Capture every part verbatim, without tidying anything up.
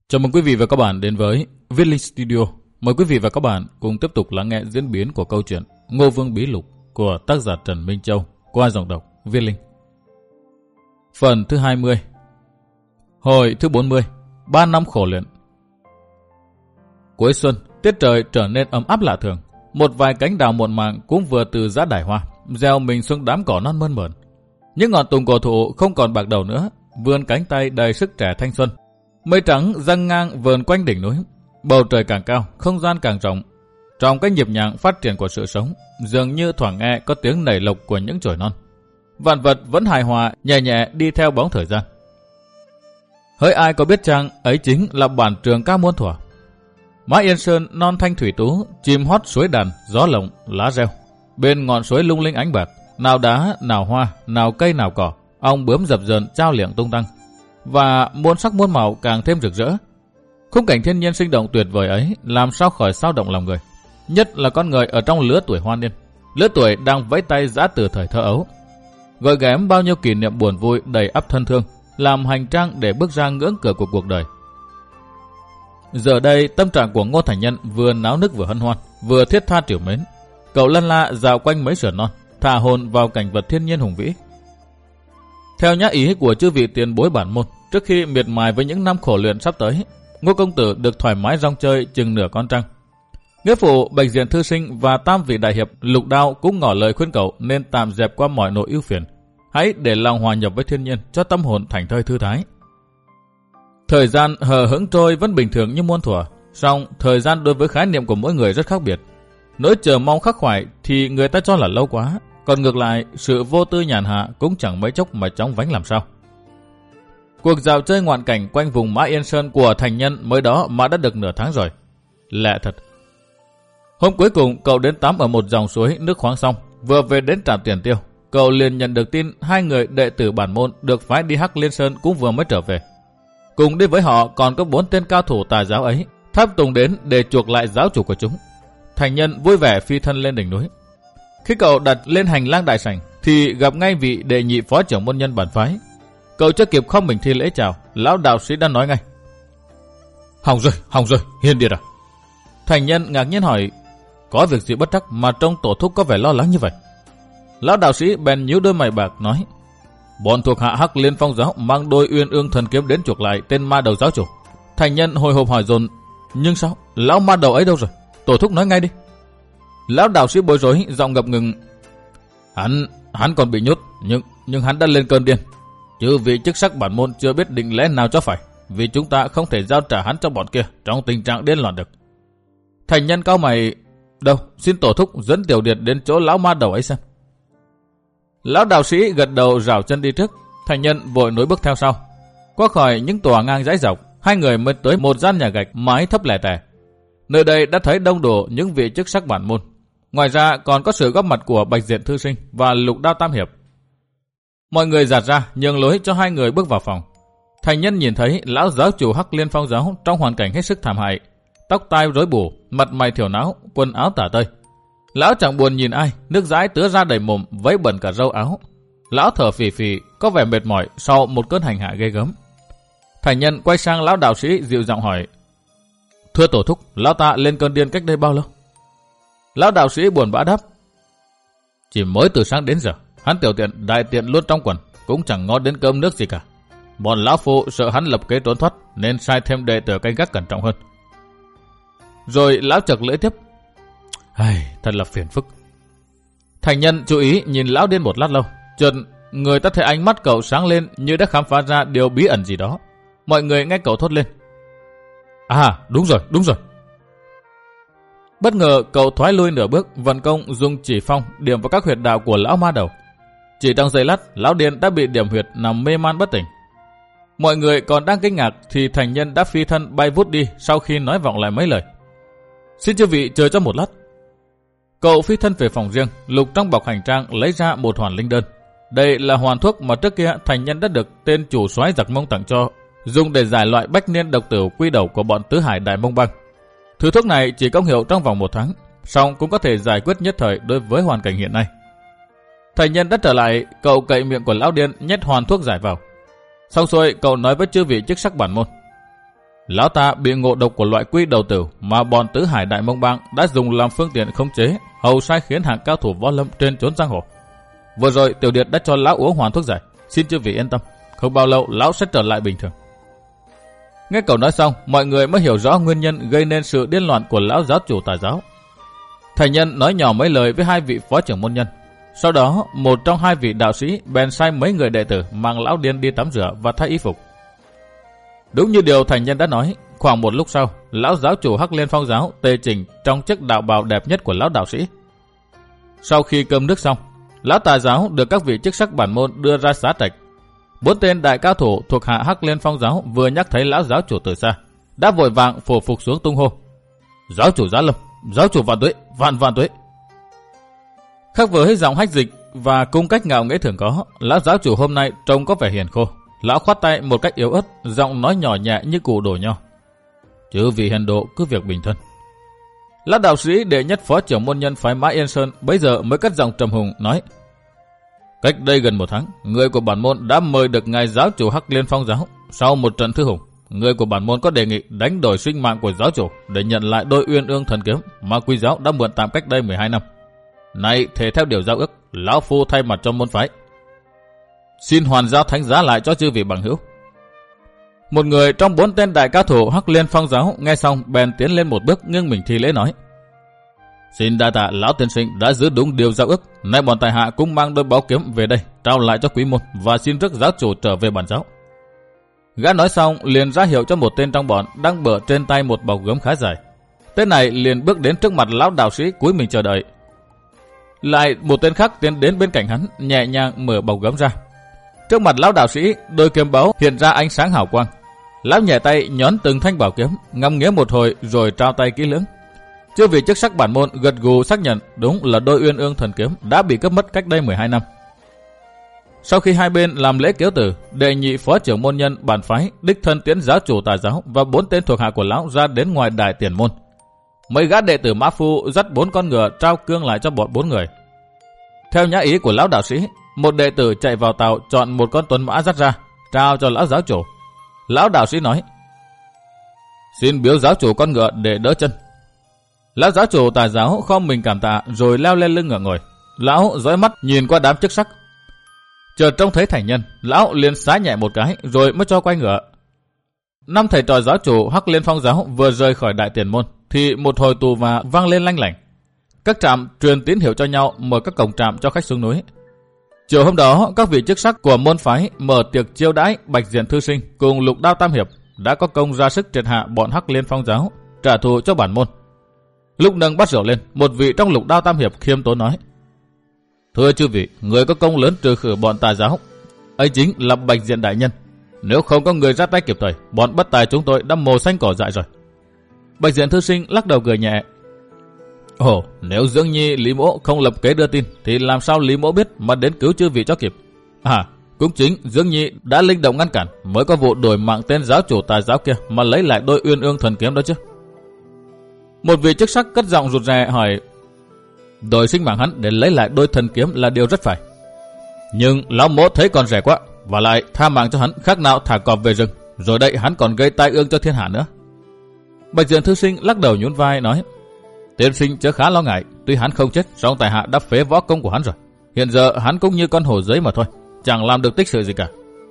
Chào mừng quý vị và các bạn đến với Viết Linh Studio. Mời quý vị và các bạn cùng tiếp tục lắng nghe diễn biến của câu chuyện Ngô Vương Bí Lục của tác giả Trần Minh Châu qua giọng đọc Viết Linh. Phần thứ hai mươi. Hồi thứ bốn mươi. Ba năm khổ luyện. Cuối xuân, tiết trời trở nên ấm áp lạ thường. Một vài cánh đào muộn màng cũng vừa từ giã đài hoa, gieo mình xuống đám cỏ non mơn mởn. Những ngọn tùng cổ thụ không còn bạc đầu nữa, vươn cánh tay đầy sức trẻ thanh xuân. Mây trắng dâng ngang vờn quanh đỉnh núi, bầu trời càng cao, không gian càng rộng. Trong cái nhịp nhàng phát triển của sự sống, dường như thoảng nghe có tiếng nảy lộc của những chồi non. Vạn vật vẫn hài hòa, nhẹ nhẹ đi theo bóng thời gian. Hỡi ai có biết chăng, ấy chính là bản trường ca muôn thuở. Mã Yên Sơn non thanh thủy tú, chim hót suối đàn, gió lộng, lá reo. Bên ngọn suối lung linh ánh bạc, nào đá, nào hoa, nào cây, nào cỏ, ong bướm dập dờn trao liệng tung tăng. Và muôn sắc muôn màu càng thêm rực rỡ. Khung cảnh thiên nhiên sinh động tuyệt vời ấy làm sao khỏi sao động lòng người, nhất là con người ở trong lứa tuổi hoa niên, lứa tuổi đang vẫy tay giã từ thời thơ ấu, gợi ghém bao nhiêu kỷ niệm buồn vui đầy ắp thân thương, làm hành trang để bước ra ngưỡng cửa của cuộc đời. Giờ đây tâm trạng của Ngô Thành Nhân vừa náo nức vừa hân hoan, vừa thiết tha trìu mến. Cậu lân la dạo quanh mấy sườn non, thả hồn vào cảnh vật thiên nhiên hùng vĩ. Theo nhã ý của chư vị tiền bối bản môn, trước khi miệt mài với những năm khổ luyện sắp tới, Ngô công tử được thoải mái rong chơi chừng nửa con trăng. Nghĩa phụ Bạch Diện thư sinh và tam vị đại hiệp Lục Đao cũng ngỏ lời khuyên cậu nên tạm dẹp qua mọi nỗi ưu phiền, hãy để lòng hòa nhập với thiên nhiên cho tâm hồn thảnh thơi thư thái. Thời gian hờ hững trôi vẫn bình thường như muôn thuở, song thời gian đối với khái niệm của mỗi người rất khác biệt. Nỗi chờ mong khắc khoải thì người ta cho là lâu quá, còn ngược lại sự vô tư nhàn hạ cũng chẳng mấy chốc mà chóng vánh làm sao. Cuộc dạo chơi ngoạn cảnh quanh vùng Mã Yên Sơn của Thành Nhân mới đó mà đã được nửa tháng rồi. Lạ thật. Hôm cuối cùng cậu đến tắm ở một dòng suối nước khoáng xong, vừa về đến trạm Tiền Tiêu, cậu liền nhận được tin hai người đệ tử bản môn được phái đi Hắc Liên Sơn cũng vừa mới trở về. Cùng đi với họ còn có bốn tên cao thủ tà giáo ấy, tháp tùng đến để chuộc lại giáo chủ của chúng. Thành Nhân vui vẻ phi thân lên đỉnh núi. Khi cậu đặt lên hành lang đại sảnh thì gặp ngay vị đệ nhị phó trưởng môn nhân bản phái. Cậu chưa kịp không mình thi lễ chào, lão đạo sĩ đã nói ngay: Hỏng rồi, hỏng rồi, Hiền Điệt à? Thành Nhân ngạc nhiên hỏi: Có việc gì bất trắc mà trông tổ thúc có vẻ lo lắng như vậy? Lão đạo sĩ bèn nhíu đôi mày bạc nói: Bọn thuộc hạ Hắc Liên Phong giáo mang đôi uyên ương thần kiếm đến chuộc lại tên ma đầu giáo chủ. Thành Nhân hồi hộp hỏi dồn: Nhưng sao, lão ma đầu ấy đâu rồi? Tổ thúc nói ngay đi. Lão đạo sĩ bối rối, giọng ngập ngừng: Hắn, hắn còn bị nhốt, nhưng nhưng hắn đã lên cơn điên. Chứ vị chức sắc bản môn chưa biết định lẽ nào cho phải, vì chúng ta không thể giao trả hắn cho bọn kia trong tình trạng điên loạn được. Thành Nhân cau mày: Đâu, xin tổ thúc dẫn Tiểu Điệt đến chỗ lão ma đầu ấy xem. Lão đạo sĩ gật đầu rảo chân đi trước, Thành Nhân vội nối bước theo sau. Qua khỏi những tòa ngang dãy dọc, hai người mới tới một gian nhà gạch mái thấp lẻ tẻ. Nơi đây đã thấy đông đủ những vị chức sắc bản môn. Ngoài ra còn có sự góp mặt của Bạch Diện thư sinh và Lục Đao tam hiệp. Mọi người dạt ra nhường lối cho hai người bước vào phòng. Thành Nhân nhìn thấy lão giáo chủ Hắc Liên Phong giáo trong hoàn cảnh hết sức thảm hại, tóc tai rối bù, mặt mày thiểu não, quần áo tả tơi. Lão chẳng buồn nhìn ai, nước dãi tứa ra đầy mồm, vấy bẩn cả râu áo. Lão thở phì phì, có vẻ mệt mỏi sau một cơn hành hạ ghê gớm. Thành Nhân quay sang lão đạo sĩ dịu giọng hỏi: Thưa tổ thúc, lão ta lên cơn điên cách đây bao lâu? Lão đạo sĩ buồn bã đáp: Chỉ mới từ sáng đến giờ, hắn tiểu tiện đại tiện luôn trong quần, cũng chẳng ngó đến cơm nước gì cả. Bọn lão phu sợ hắn lập kế trốn thoát nên sai thêm đệ tử canh gác cẩn trọng hơn. Rồi lão chợt lưỡi tiếp: Ai, thật là phiền phức. Thành Nhân chú ý nhìn lão điên một lát lâu, chợt người ta thấy ánh mắt cậu sáng lên như đã khám phá ra điều bí ẩn gì đó. Mọi người nghe cậu thốt lên: À, đúng rồi, đúng rồi. Bất ngờ cậu thoái lui nửa bước, vận công dùng chỉ phong điểm vào các huyệt đạo của lão ma đầu. Chỉ trong giây lát, lão điên đã bị điểm huyệt nằm mê man bất tỉnh. Mọi người còn đang kinh ngạc thì Thành Nhân đã phi thân bay vút đi sau khi nói vọng lại mấy lời: Xin chư vị chờ cho một lát. Cậu phi thân về phòng riêng, lục trong bọc hành trang lấy ra một hoàn linh đơn. Đây là hoàn thuốc mà trước kia Thành Nhân đã được tên chủ soái giặc Mông tặng cho, dùng để giải loại bách niên độc tử quy đầu của bọn tứ hải Đại Mông Bang. Thứ thuốc này chỉ công hiệu trong vòng một tháng, song cũng có thể giải quyết nhất thời đối với hoàn cảnh hiện nay. Thành Nhân đã trở lại, cậu cậy miệng của lão điên nhét hoàn thuốc giải vào. Xong xuôi, cậu nói với chư vị chức sắc bản môn: Lão ta bị ngộ độc của loại quy đầu tử mà bọn Tứ Hải Đại Mông Bang đã dùng làm phương tiện khống chế, hầu sai khiến hàng cao thủ võ lâm trên trốn giang hồ. Vừa rồi Tiểu Điệt đã cho lão uống hoàn thuốc giải, xin chư vị yên tâm, không bao lâu lão sẽ trở lại bình thường. Nghe cậu nói xong, mọi người mới hiểu rõ nguyên nhân gây nên sự điên loạn của lão giáo chủ tà giáo. Thầy nhân nói nhỏ mấy lời với hai vị phó trưởng môn nhân. Sau đó, một trong hai vị đạo sĩ bèn sai mấy người đệ tử mang lão điên đi tắm rửa và thay y phục. Đúng như điều thầy nhân đã nói, khoảng một lúc sau, lão giáo chủ Hắc Liên Phong giáo tề chỉnh trong chiếc đạo bào đẹp nhất của lão đạo sĩ. Sau khi cơm nước xong, lão tà giáo được các vị chức sắc bản môn đưa ra xá trạch. Bốn tên đại cao thủ thuộc hạ Hắc Liên Phong giáo vừa nhắc thấy lão giáo chủ từ xa, đã vội vàng phủ phục xuống tung hô: "Giáo chủ Giá Lâm, giáo chủ vạn tuế, vạn vạn tuế." Khác với giọng hách dịch và cung cách ngạo nghễ thường có, lão giáo chủ hôm nay trông có vẻ hiền khô. Lão khoát tay một cách yếu ớt, giọng nói nhỏ nhẹ như củ đổ nho: "Chư vị hiền độ cứ việc bình thân." Lão đạo sĩ đệ nhất phó trưởng môn nhân phái Mã Yên Sơn bấy giờ mới cất giọng trầm hùng nói: "Cách đây gần một tháng, người của bản môn đã mời được ngài giáo chủ Hắc Liên Phong giáo. Sau một trận thư hùng, người của bản môn có đề nghị đánh đổi sinh mạng của giáo chủ để nhận lại đôi uyên ương thần kiếm mà quý giáo đã mượn tạm cách đây mười hai năm. Nay thể theo điều giao ước, lão phu thay mặt cho môn phái xin hoàn giao thánh giá lại cho chư vị bằng hữu." Một người trong bốn tên đại cao thủ Hắc Liên Phong giáo nghe xong bèn tiến lên một bước nghiêng mình thi lễ nói: "Xin đa tạ lão tiên sinh đã giữ đúng điều giao ước. Nay bọn tài hạ cũng mang đôi bảo kiếm về đây trao lại cho quý môn và xin rước giáo chủ trở về bản giáo." Gã nói xong liền ra hiệu cho một tên trong bọn đang bở trên tay một bảo gươm khá dài. Tên này liền bước đến trước mặt lão đạo sĩ cúi mình chờ đợi. Lại một tên khác tiến đến bên cạnh hắn, nhẹ nhàng mở bảo gươm ra. Trước mặt lão đạo sĩ, đôi kiếm báu hiện ra ánh sáng hào quang. Lão nhẹ tay nhón từng thanh bảo kiếm, ngắm nghía một hồi rồi trao tay kỹ lưỡng. Chư vị chức sắc bản môn gật gù xác nhận đúng là đôi uyên ương thần kiếm đã bị cướp mất cách đây mười hai năm. Sau khi hai bên làm lễ kéo từ, đệ nhị phó trưởng môn nhân bản phái đích thân tiến giáo chủ tà giáo và bốn tên thuộc hạ của lão ra đến ngoài đại tiền môn. Mấy gã đệ tử Mã Phu dắt bốn con ngựa trao cương lại cho bọn bốn người. Theo nhã ý của lão đạo sĩ, một đệ tử chạy vào tàu chọn một con tuấn mã dắt ra, trao cho lão giáo chủ. Lão đạo sĩ nói: "Xin biếu giáo chủ con ngựa để đỡ chân." Lão giáo chủ tà giáo khom mình cảm tạ rồi leo lên lưng ngựa ngồi. Lão dõi mắt nhìn qua đám chức sắc. Chợt trông thấy thầy nhân, lão liền xá nhẹ một cái rồi mới cho quay ngựa. Năm thầy trò giáo chủ Hắc Liên Phong giáo vừa rời khỏi đại tiền môn thì một hồi tù và vang lên lanh lảnh. Các trạm truyền tín hiệu cho nhau mở các cổng trạm cho khách xuống núi. Chiều hôm đó, các vị chức sắc của môn phái mở tiệc chiêu đãi Bạch Diện Thư Sinh cùng Lục Đao Tam Hiệp đã có công ra sức triệt hạ bọn Hắc Liên Phong giáo, trả thù cho bản môn. Lúc nâng bát rượu lên, một vị trong Lục Đao Tam Hiệp khiêm tốn nói: "Thưa chư vị, người có công lớn trừ khử bọn tà giáo, ấy chính là Bạch Diện đại nhân. Nếu không có người ra tay kịp thời, bọn bất tài chúng tôi đã mồ xanh cỏ dại rồi." Bạch Diện Thư Sinh lắc đầu cười nhẹ: "Ồ, nếu Dương Nhi Lý Mỗ không lập kế đưa tin thì làm sao Lý Mỗ biết mà đến cứu chư vị cho kịp? À, cũng chính Dương Nhi đã linh động ngăn cản mới có vụ đổi mạng tên giáo chủ tà giáo kia mà lấy lại đôi uyên ương thần kiếm đó chứ." Một vị chức sắc cất giọng rụt rè hỏi: "Đổi sinh mạng hắn để lấy lại đôi thần kiếm là điều rất phải. Nhưng lão Mỗ thấy còn rẻ quá, và lại tha mạng cho hắn khác nào thả cọp về rừng, rồi đây hắn còn gây tai ương cho thiên hạ nữa." Bạch Diện Thư Sinh lắc đầu nhún vai nói: "Tiên sinh chớ khá lo ngại, tuy hắn không chết, song tại hạ đã phế võ công của hắn rồi. Hiện giờ hắn cũng như con hổ giấy mà thôi, chẳng làm được tích sự gì cả.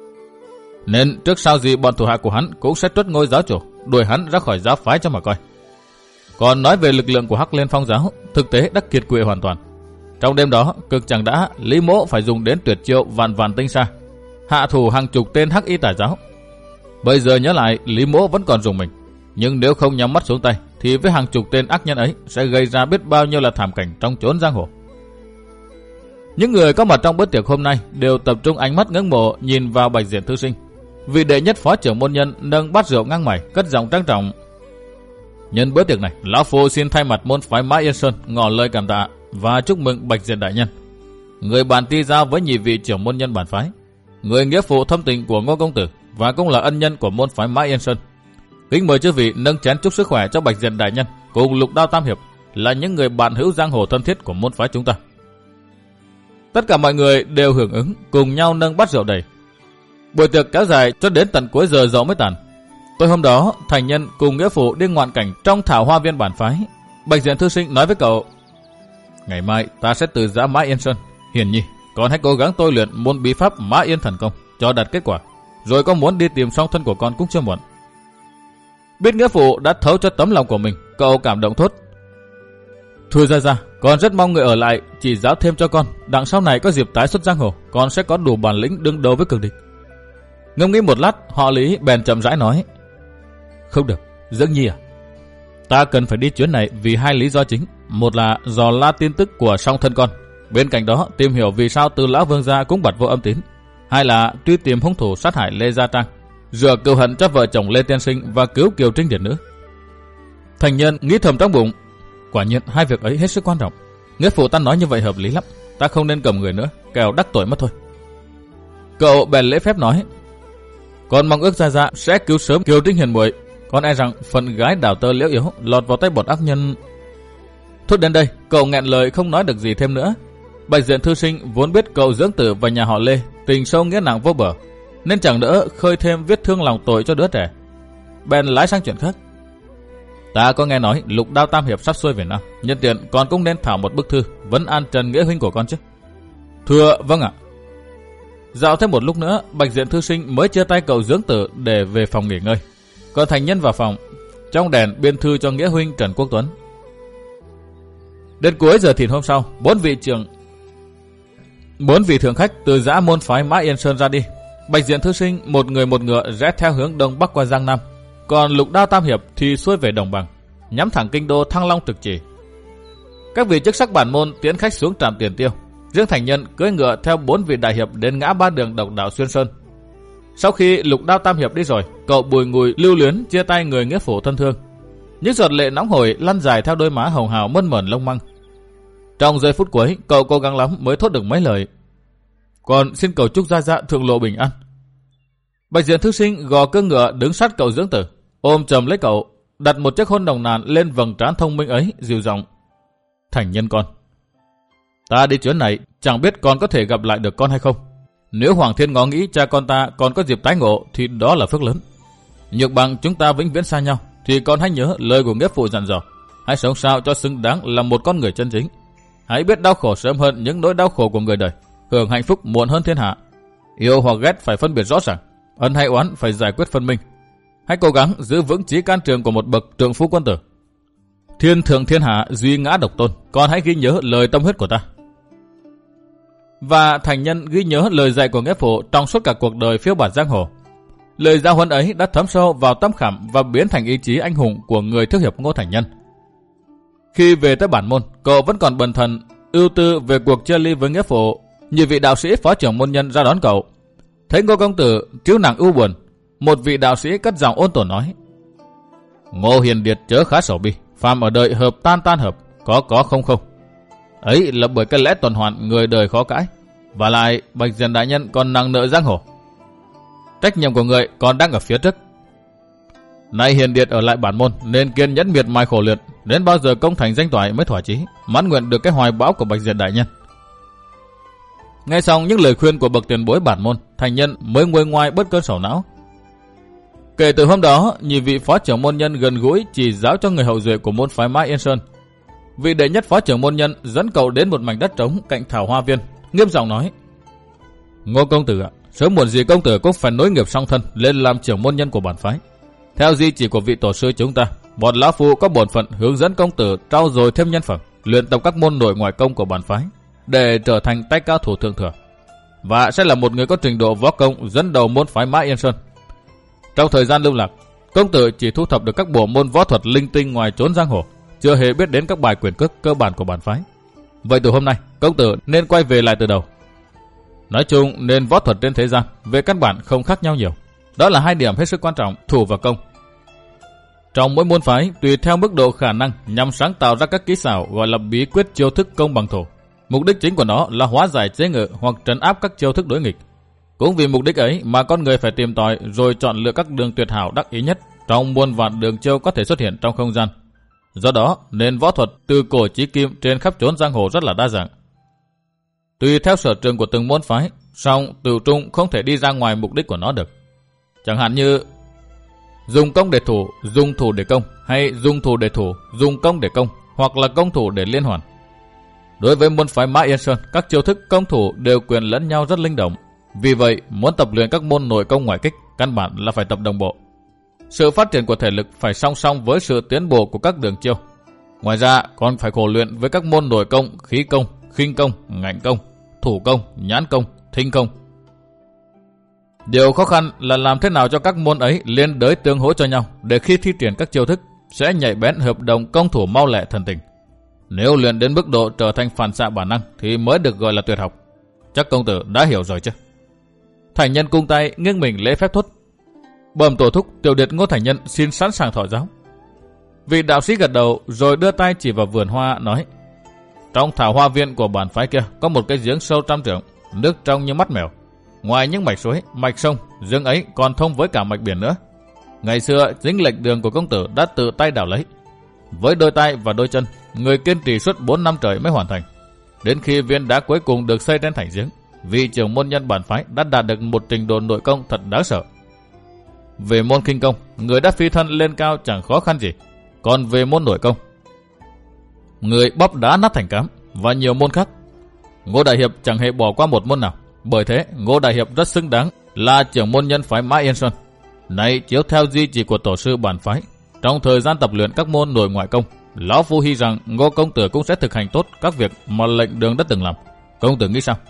Nên trước sau gì bọn thủ hạ của hắn cũng sẽ truất ngôi giáo chủ, đuổi hắn ra khỏi giáo phái cho mà coi. Còn nói về lực lượng của Hắc Liên Phong giáo, thực tế đã kiệt quệ hoàn toàn. Trong đêm đó, cực chẳng đã Lý Mỗ phải dùng đến tuyệt chiêu vạn vạn tinh xa, hạ thủ hàng chục tên Hắc Y tà giáo. Bây giờ nhớ lại, Lý Mỗ vẫn còn dùng mình. Nhưng nếu không nhắm mắt xuống tay thì với hàng chục tên ác nhân ấy sẽ gây ra biết bao nhiêu là thảm cảnh trong chốn giang hồ." Những người có mặt trong bữa tiệc hôm nay đều tập trung ánh mắt ngưỡng mộ nhìn vào Bạch Diện Thư Sinh. Vị đệ nhất phó trưởng môn nhân nâng bát rượu ngang mày, cất giọng trang trọng: "Nhân bữa tiệc này, lão phu xin thay mặt môn phái Mã Yên Sơn ngỏ lời cảm tạ và chúc mừng Bạch Diện đại nhân, người bàn ti giao với nhị vị trưởng môn nhân bản phái, người nghĩa phụ thâm tình của Ngô công tử và cũng là ân nhân của môn phái Mã Yên Sơn. Kính mời chư vị nâng chén chúc sức khỏe cho Bạch Diện đại nhân cùng Lục Đao Tam Hiệp, là những người bạn hữu giang hồ thân thiết của môn phái chúng ta." Tất cả mọi người đều hưởng ứng, cùng nhau nâng bát rượu đầy. Buổi tiệc kéo dài cho đến tận cuối giờ dậu mới tàn. Tối hôm đó, thành nhân cùng nghĩa phụ đi ngoạn cảnh trong thảo hoa viên bản phái. Bạch Diện thư sinh nói với cậu: ngày mai ta sẽ từ giã Mã Yên Sơn. Hiền nhi, con hãy cố gắng tôi luyện môn bí pháp Mã Yên thần công cho đạt kết quả. Rồi có muốn đi tìm song thân của con cũng chưa muộn. Biết nghĩa phụ đã thấu cho tấm lòng của mình, cậu cảm động thốt: thôi ra ra, con rất mong người ở lại chỉ giáo thêm cho con. Đằng sau này có dịp tái xuất giang hồ, con sẽ có đủ bản lĩnh đương đầu với cường địch. Ngẫm nghĩ một lát, họ Lý bèn chậm rãi nói: không được, Dưỡng Nhi à, ta cần phải đi chuyến này vì hai lý do chính. Một là dò la tin tức của song thân con, bên cạnh đó tìm hiểu vì sao Từ lão vương gia cũng bật vô âm tín. Hai là truy tìm hung thủ sát hại Lê Gia Trang, rửa cừu hận cho vợ chồng Lê Tiên Sinh và cứu Kiều Trinh Điển Nữ. Thành nhân nghĩ thầm trong bụng, quả nhiên hai việc ấy hết sức quan trọng. Nghĩa phụ ta nói như vậy hợp lý lắm, ta không nên cầm người nữa, kẻo đắc tội mất thôi. Cậu bèn lễ phép nói: con mong ước Gia Gia sẽ cứu sớm Kiều Trinh hiền muội. Con e rằng phần gái đào tơ liễu yếu lọt vào tay bọn ác nhân. Thốt đến đây, cậu nghẹn lời không nói được gì thêm nữa. Bạch Diện thư sinh vốn biết cậu Dưỡng Tử và nhà họ Lê tình sâu nghĩa nặng vô bờ, nên chẳng đỡ khơi thêm vết thương lòng tội cho đứa trẻ, bèn lái sang chuyện khác. Ta có nghe nói Lục Đao Tam Hiệp sắp xuôi về Nam, nhân tiện con cũng nên thảo một bức thư vấn an Trần Nghĩa huynh của con chứ. Thưa vâng ạ. Dạo thêm một lúc nữa, Bạch Diện thư sinh mới chia tay cậu Dưỡng Tử để về phòng nghỉ ngơi. Còn thành nhân vào phòng, trong đèn biên thư cho Nghĩa huynh Trần Quốc Tuấn. Đến cuối giờ thìn hôm sau, bốn vị trưởng bốn vị thượng khách từ giã môn phái Mã Yên Sơn ra đi. Bạch Diện thư sinh một người một ngựa rẽ theo hướng đông bắc qua Giang Nam, còn Lục Đao Tam Hiệp thì xuôi về đồng bằng, nhắm thẳng kinh đô Thăng Long Trực Chỉ. Các vị chức sắc bản môn tiến khách xuống trạm Tiền Tiêu. Riêng thành nhân cưỡi ngựa theo bốn vị đại hiệp đến ngã ba đường độc đạo Xuyên Sơn. Sau khi Lục Đao Tam Hiệp đi rồi, cậu bùi ngùi lưu luyến chia tay người nghĩa phụ thân thương. Những giọt lệ nóng hổi lăn dài theo đôi má hồng hào mơn mởn lông măng. Trong giây phút cuối, cậu cố gắng lắm mới thốt được mấy lời: còn xin cầu chúc Gia Gia thượng lộ bình an. Bạch Diện thư sinh gò cưỡng ngựa đứng sát cậu Dưỡng Tử, ôm chầm lấy cậu, đặt một chiếc hôn nồng nàn lên vầng trán thông minh ấy, dịu giọng: thành nhân con, ta đi chuyến này chẳng biết con có thể gặp lại được con hay không. Nếu Hoàng Thiên ngó nghĩ cha con ta còn có dịp tái ngộ thì đó là phước lớn. Nhược bằng chúng ta vĩnh viễn xa nhau, thì con hãy nhớ lời của nghĩa phụ dặn dò: hãy sống sao cho xứng đáng là một con người chân chính. Hãy biết đau khổ sớm hơn những nỗi đau khổ của người đời, hưởng hạnh phúc muộn hơn thiên hạ. Yêu hoặc ghét phải phân biệt rõ ràng, ân hay oán phải giải quyết phân minh. Hãy cố gắng giữ vững chí can trường của một bậc trượng phu quân tử. Thiên thượng thiên hạ, duy ngã độc tôn. Con hãy ghi nhớ lời tâm huyết của ta. Và thành nhân ghi nhớ lời dạy của nghĩa phụ trong suốt cả cuộc đời phiêu bạt giang hồ. Lời giáo huấn ấy đã thấm sâu vào tâm khảm và biến thành ý chí anh hùng của người thiếu hiệp Ngô Thành Nhân. Khi về tới bản môn, cậu vẫn còn bần thần ưu tư về cuộc chia ly với nghĩa phụ. Nhiều vị đạo sĩ phó trưởng môn nhân ra đón cậu. Thấy Ngô công tử trĩu nàng ưu buồn, một vị đạo sĩ cất giọng ôn tồn nói: Ngô hiền điệt chớ khá sầu bi, phàm ở đời hợp tan tan hợp, có có không không. Ấy là bởi cái lẽ tuần hoàn người đời khó cãi. Và lại Bạch Diện đại nhân còn nặng nợ giang hồ, trách nhiệm của người còn đang ở phía trước. Nay hiền điệt ở lại bản môn nên kiên nhẫn miệt mài khổ luyện, đến bao giờ công thành danh toại mới thỏa chí, mãn nguyện được cái hoài bão của Bạch Diện đại nhân. Nghe xong những lời khuyên của bậc tiền bối bản môn, thành nhân mới nguôi ngoai bớt cơn sầu não. Kể từ hôm đó, nhiều vị phó trưởng môn nhân gần gũi chỉ giáo cho người hậu duệ của môn phái Mã Yên Sơn. Vị đệ nhất phó trưởng môn nhân dẫn cậu đến một mảnh đất trống cạnh thảo hoa viên, nghiêm giọng nói: Ngô công tử ạ, sớm muộn gì công tử cũng phải nối nghiệp song thân lên làm trưởng môn nhân của bản phái. Theo di chỉ của vị tổ sư chúng ta, bọn lão phu có bổn phận hướng dẫn công tử trau dồi thêm nhân phẩm, luyện tập các môn nội ngoại công của bản phái để trở thành tay cao thủ thượng thừa, và sẽ là một người có trình độ võ công dẫn đầu môn phái Mã Yên Sơn. Trong thời gian lưu lạc, công tử chỉ thu thập được các bộ môn võ thuật linh tinh ngoài trốn giang hồ, chưa hề biết đến các bài quyền cước cơ bản của bản phái. Vậy từ hôm nay, công tử nên quay về lại từ đầu. Nói chung, nên võ thuật trên thế gian về căn bản không khác nhau nhiều. Đó là hai điểm hết sức quan trọng, thủ và công. Trong mỗi môn phái, tùy theo mức độ khả năng nhằm sáng tạo ra các kỹ xảo gọi là bí quyết chiêu thức công bằng thủ. Mục đích chính của nó là hóa giải chế ngự hoặc trấn áp các chiêu thức đối nghịch. Cũng vì mục đích ấy mà con người phải tìm tòi rồi chọn lựa các đường tuyệt hảo đắc ý nhất trong muôn vạn đường chiêu có thể xuất hiện trong không gian. Do đó, nên võ thuật từ cổ chí kim trên khắp chốn giang hồ rất là đa dạng. Tùy theo sở trường của từng môn phái, song từ trung không thể đi ra ngoài mục đích của nó được. Chẳng hạn như dùng công để thủ, dùng thủ để công, hay dùng thủ để thủ, dùng công để công, hoặc là công thủ để liên hoàn. Đối với môn phái Mã Yên Sơn, các chiêu thức công thủ đều quyền lẫn nhau rất linh động. Vì vậy, muốn tập luyện các môn nội công ngoại kích, căn bản là phải tập đồng bộ. Sự phát triển của thể lực phải song song với sự tiến bộ của các đường chiêu. Ngoài ra, còn phải khổ luyện với các môn nội công, khí công, khinh công, ngạnh công, thủ công, nhãn công, thinh công. Điều khó khăn là làm thế nào cho các môn ấy liên đới tương hỗ cho nhau, để khi thi triển các chiêu thức sẽ nhạy bén hợp đồng công thủ mau lẹ thần tình. Nếu luyện đến mức độ trở thành phản xạ bản năng thì mới được gọi là tuyệt học. Chắc công tử đã hiểu rồi chứ? Thành Nhân cung tay nghiêng mình lễ phép thốt. Bẩm tổ thúc, Tiểu Điệt Ngô Thành Nhân xin sẵn sàng thọ giáo. Vị đạo sĩ gật đầu rồi đưa tay chỉ vào vườn hoa nói: Trong thảo hoa viên của bản phái kia có một cái giếng sâu trăm trượng, nước trong như mắt mèo. Ngoài những mạch suối, mạch sông, giếng ấy còn thông với cả mạch biển nữa. Ngày xưa dính lệch đường của công tử đã tự tay đào lấy. Với đôi tay và đôi chân, người kiên trì suốt bốn năm trời mới hoàn thành. Đến khi viên đá cuối cùng được xây trên thành giếng, vị trưởng môn nhân bản phái đã đạt được một trình độ nội công thật đáng sợ. Về môn khinh công, người đã phi thân lên cao chẳng khó khăn gì. Còn về môn nội công, người bóp đá nát thành cám và nhiều môn khác, Ngô Đại Hiệp chẳng hề bỏ qua một môn nào. Bởi thế, Ngô Đại Hiệp rất xứng đáng là trưởng môn nhân phái Mã Yên Sơn. Này, chiếu theo di chỉ của tổ sư bản phái, trong thời gian tập luyện các môn nội ngoại công, lão phu hy rằng Ngô công tử cũng sẽ thực hành tốt các việc mà lệnh đường đã từng làm. Công tử nghĩ sao?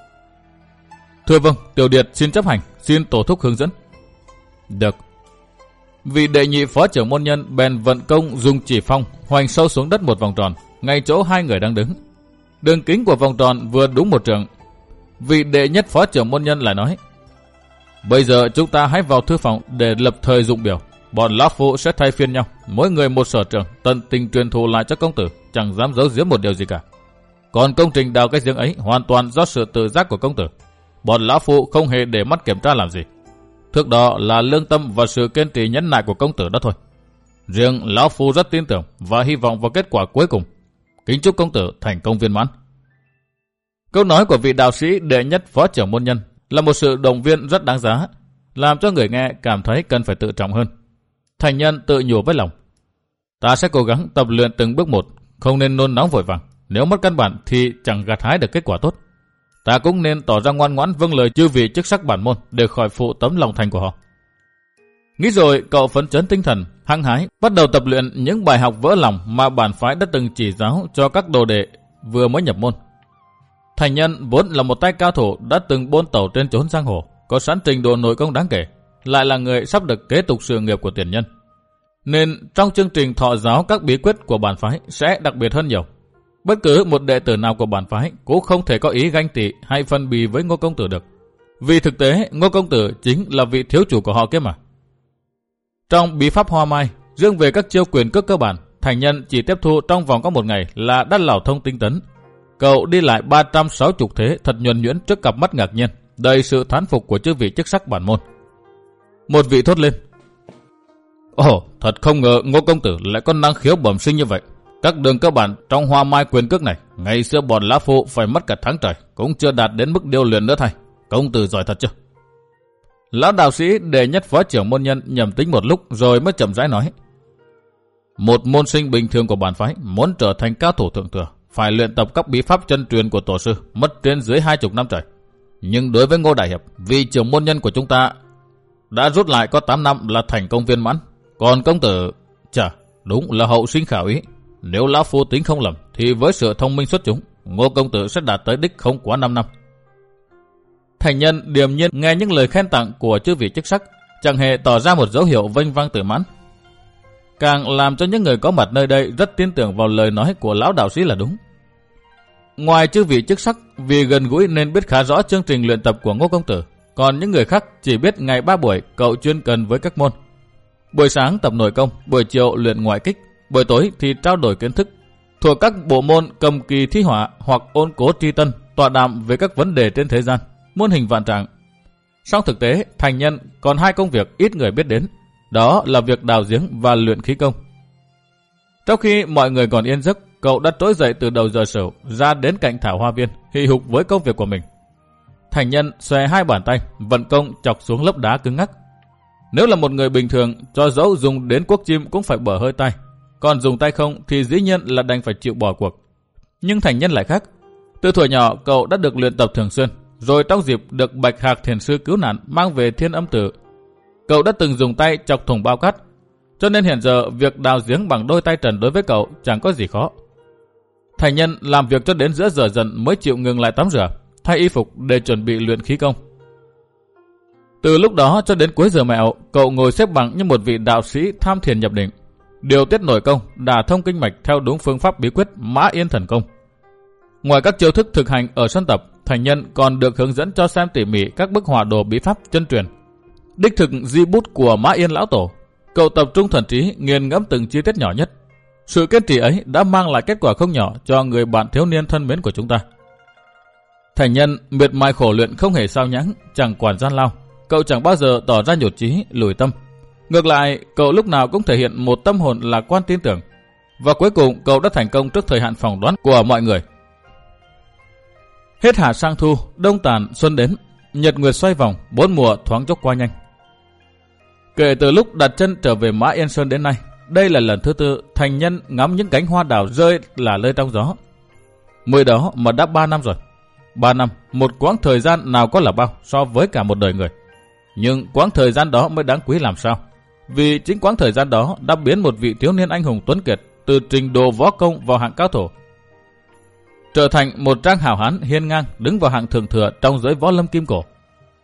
Thưa vâng, Tiểu Điệt xin chấp hành, xin tổ thúc hướng dẫn. Được. Vị đệ nhị phó trưởng môn nhân bèn vận công dùng chỉ phong hoành sâu xuống đất một vòng tròn, ngay chỗ hai người đang đứng. Đường kính của vòng tròn vừa đúng một trượng. Vị đệ nhất phó trưởng môn nhân lại nói: Bây giờ chúng ta hãy vào thư phòng để lập thời dụng biểu. Bọn lão phu sẽ thay phiên nhau, mỗi người một sở trường, tận tình truyền thụ lại cho công tử, chẳng dám giấu giếm một điều gì cả. Còn công trình đào cái giếng ấy hoàn toàn do sự tự giác của công tử. Bọn lão phu không hề để mắt kiểm tra làm gì. Thước đó là lương tâm và sự kiên trì nhẫn nại của công tử đó thôi. Riêng lão phu rất tin tưởng và hy vọng vào kết quả cuối cùng. Kính chúc công tử thành công viên mãn. Câu nói của vị đạo sĩ đệ nhất phó trưởng môn nhân là một sự động viên rất đáng giá, làm cho người nghe cảm thấy cần phải tự trọng hơn. Thành Nhân tự nhủ với lòng: Ta sẽ cố gắng tập luyện từng bước một, không nên nôn nóng vội vàng. Nếu mất căn bản thì chẳng gặt hái được kết quả tốt. Ta cũng nên tỏ ra ngoan ngoãn vâng lời chư vị chức sắc bản môn để khỏi phụ tấm lòng thành của họ. Nghĩ rồi, cậu phấn chấn tinh thần, hăng hái bắt đầu tập luyện những bài học vỡ lòng mà bản phái đã từng chỉ giáo cho các đồ đệ vừa mới nhập môn. Thành Nhân vốn là một tay cao thủ đã từng bôn tẩu trên chốn giang hồ, có sẵn trình độ nội công đáng kể, lại là người sắp được kế tục sự nghiệp của tiền nhân, nên trong chương trình thọ giáo các bí quyết của bản phái sẽ đặc biệt hơn nhiều. Bất cứ một đệ tử nào của bản phái cũng không thể có ý ganh tị hay phân bì với Ngô công tử được, vì thực tế Ngô công tử chính là vị thiếu chủ của họ kia mà. Trong bí pháp hoa mai, riêng về các chiêu quyền cước cơ bản, Thành Nhân chỉ tiếp thu trong vòng có một ngày là đã lảo thông tinh tấn. Cậu đi lại ba trăm sáu mươi thế thật nhuần nhuyễn trước cặp mắt ngạc nhiên, đầy sự thán phục của chư vị chức sắc bản môn. Một vị thốt lên: Ồ, thật không ngờ Ngô công tử lại có năng khiếu bẩm sinh như vậy. Các đường cơ bản trong hoa mai quyền cước này, ngày xưa bọn lá phu phải mất cả tháng trời cũng chưa đạt đến mức điêu luyện nữa thay. Công tử giỏi thật chứ? Lão đạo sĩ đệ nhất phó trưởng môn nhân nhầm tính một lúc rồi mới chậm rãi nói: Một môn sinh bình thường của bản phái muốn trở thành cao thủ thượng thừa, phải luyện tập các bí pháp chân truyền của tổ sư, mất trên dưới hai chục năm trời. Nhưng đối với Ngô Đại Hiệp, vị trưởng môn nhân của chúng ta đã rút lại có tám năm là thành công viên mãn. Còn công tử, chà, đúng là hậu sinh khảo ý. Nếu lão phu tính không lầm thì với sự thông minh xuất chúng, Ngô công tử sẽ đạt tới đích không quá năm năm. Thành Nhân điềm nhiên nghe những lời khen tặng của chư vị chức sắc, chẳng hề tỏ ra một dấu hiệu vênh vang tự mãn, càng làm cho những người có mặt nơi đây rất tin tưởng vào lời nói của lão đạo sĩ là đúng. Ngoài chư vị chức sắc vì gần gũi nên biết khá rõ chương trình luyện tập của Ngô công tử, còn những người khác chỉ biết ngày ba buổi cậu chuyên cần với các môn. Buổi sáng tập nội công, buổi chiều luyện ngoại kích, buổi tối thì trao đổi kiến thức thuộc các bộ môn cầm kỳ thi họa hoặc ôn cố tri tân, tọa đàm về các vấn đề trên thế gian, muôn hình vạn trạng. Song thực tế, Thành Nhân còn hai công việc ít người biết đến, đó là việc đào giếng và luyện khí công. Trong khi mọi người còn yên giấc, cậu đã trỗi dậy từ đầu giờ sửu ra đến cạnh thảo hoa viên, hì hục với công việc của mình. Thành Nhân xòe hai bàn tay, vận công chọc xuống lớp đá cứng ngắc. Nếu là một người bình thường, cho dẫu dùng đến cuốc chim cũng phải bở hơi tay. Còn dùng tay không thì dĩ nhiên là đành phải chịu bỏ cuộc. Nhưng Thành Nhân lại khác. Từ thuở nhỏ cậu đã được luyện tập thường xuyên. Rồi trong dịp được Bạch Hạc Thiền Sư cứu nạn mang về Thiên Âm Tự, cậu đã từng dùng tay chọc thùng bao cát. Cho nên hiện giờ việc đào giếng bằng đôi tay trần đối với cậu chẳng có gì khó. Thành Nhân làm việc cho đến giữa giờ dần mới chịu ngừng lại tắm rửa, thay y phục để chuẩn bị luyện khí công. Từ lúc đó cho đến cuối giờ mẹo, cậu ngồi xếp bằng như một vị đạo sĩ tham thiền nhập định, điều tiết nội công, đả thông kinh mạch theo đúng phương pháp bí quyết Mã Yên Thần Công. Ngoài các chiêu thức thực hành ở sân tập, Thành Nhân còn được hướng dẫn cho xem tỉ mỉ các bức họa đồ bí pháp chân truyền, đích thực di bút của Mã Yên lão tổ. Cậu tập trung thần trí nghiền ngẫm từng chi tiết nhỏ nhất. Sự kiên trì ấy đã mang lại kết quả không nhỏ cho người bạn thiếu niên thân mến của chúng ta. Thành Nhân miệt mài khổ luyện không hề sao nhãng, chẳng quản gian lao. Cậu chẳng bao giờ tỏ ra nhụt chí, lùi tâm. Ngược lại, cậu lúc nào cũng thể hiện một tâm hồn lạc quan tin tưởng. Và cuối cùng cậu đã thành công trước thời hạn phỏng đoán của mọi người. Hết hạ sang thu, đông tàn, xuân đến, nhật nguyệt xoay vòng, bốn mùa thoáng chốc qua nhanh. Kể từ lúc đặt chân trở về Mã Yên Sơn đến nay, đây là lần thứ tư Thành Nhân ngắm những cánh hoa đào rơi là lơi trong gió. Mới đó mà đã ba năm rồi. Ba năm, một quãng thời gian nào có là bao so với cả một đời người. Nhưng quãng thời gian đó mới đáng quý làm sao. Vì chính quãng thời gian đó đã biến một vị thiếu niên anh hùng tuấn kiệt từ trình độ võ công vào hạng cao thủ, trở thành một trang hảo hán hiên ngang đứng vào hạng thượng thừa trong giới võ lâm kim cổ.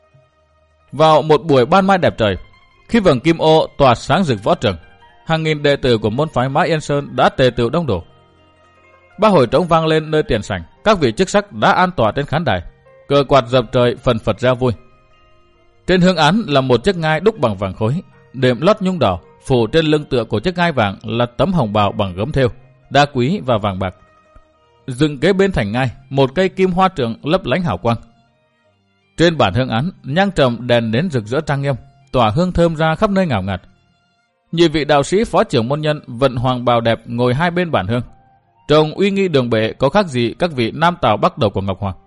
Vào một buổi ban mai đẹp trời, khi vầng kim ô tỏa sáng rực võ trường, hàng nghìn đệ tử của môn phái Mã Yên Sơn đã tề tựu đông đủ. Ba hồi trống vang lên nơi tiền sảnh, các vị chức sắc đã an tọa trên khán đài, cờ quạt dập trời phần phật ra vui. Trên hương án là một chiếc ngai đúc bằng vàng khối, đệm lót nhung đỏ, phủ trên lưng tựa của chiếc ngai vàng là tấm hồng bào bằng gấm thêu, đá quý và vàng bạc. Dựng kế bên thành ngai một cây kim hoa trượng lấp lánh hào quang. Trên bản hương án, nhang trầm đèn nến rực rỡ trang nghiêm, tỏa hương thơm ra khắp nơi ngào ngạt. Nhị vị đạo sĩ phó trưởng môn nhân vận hoàng bào đẹp ngồi hai bên bản hương, trông uy nghi đường bệ có khác gì các vị nam tào bắc đầu của Ngọc Hoàng.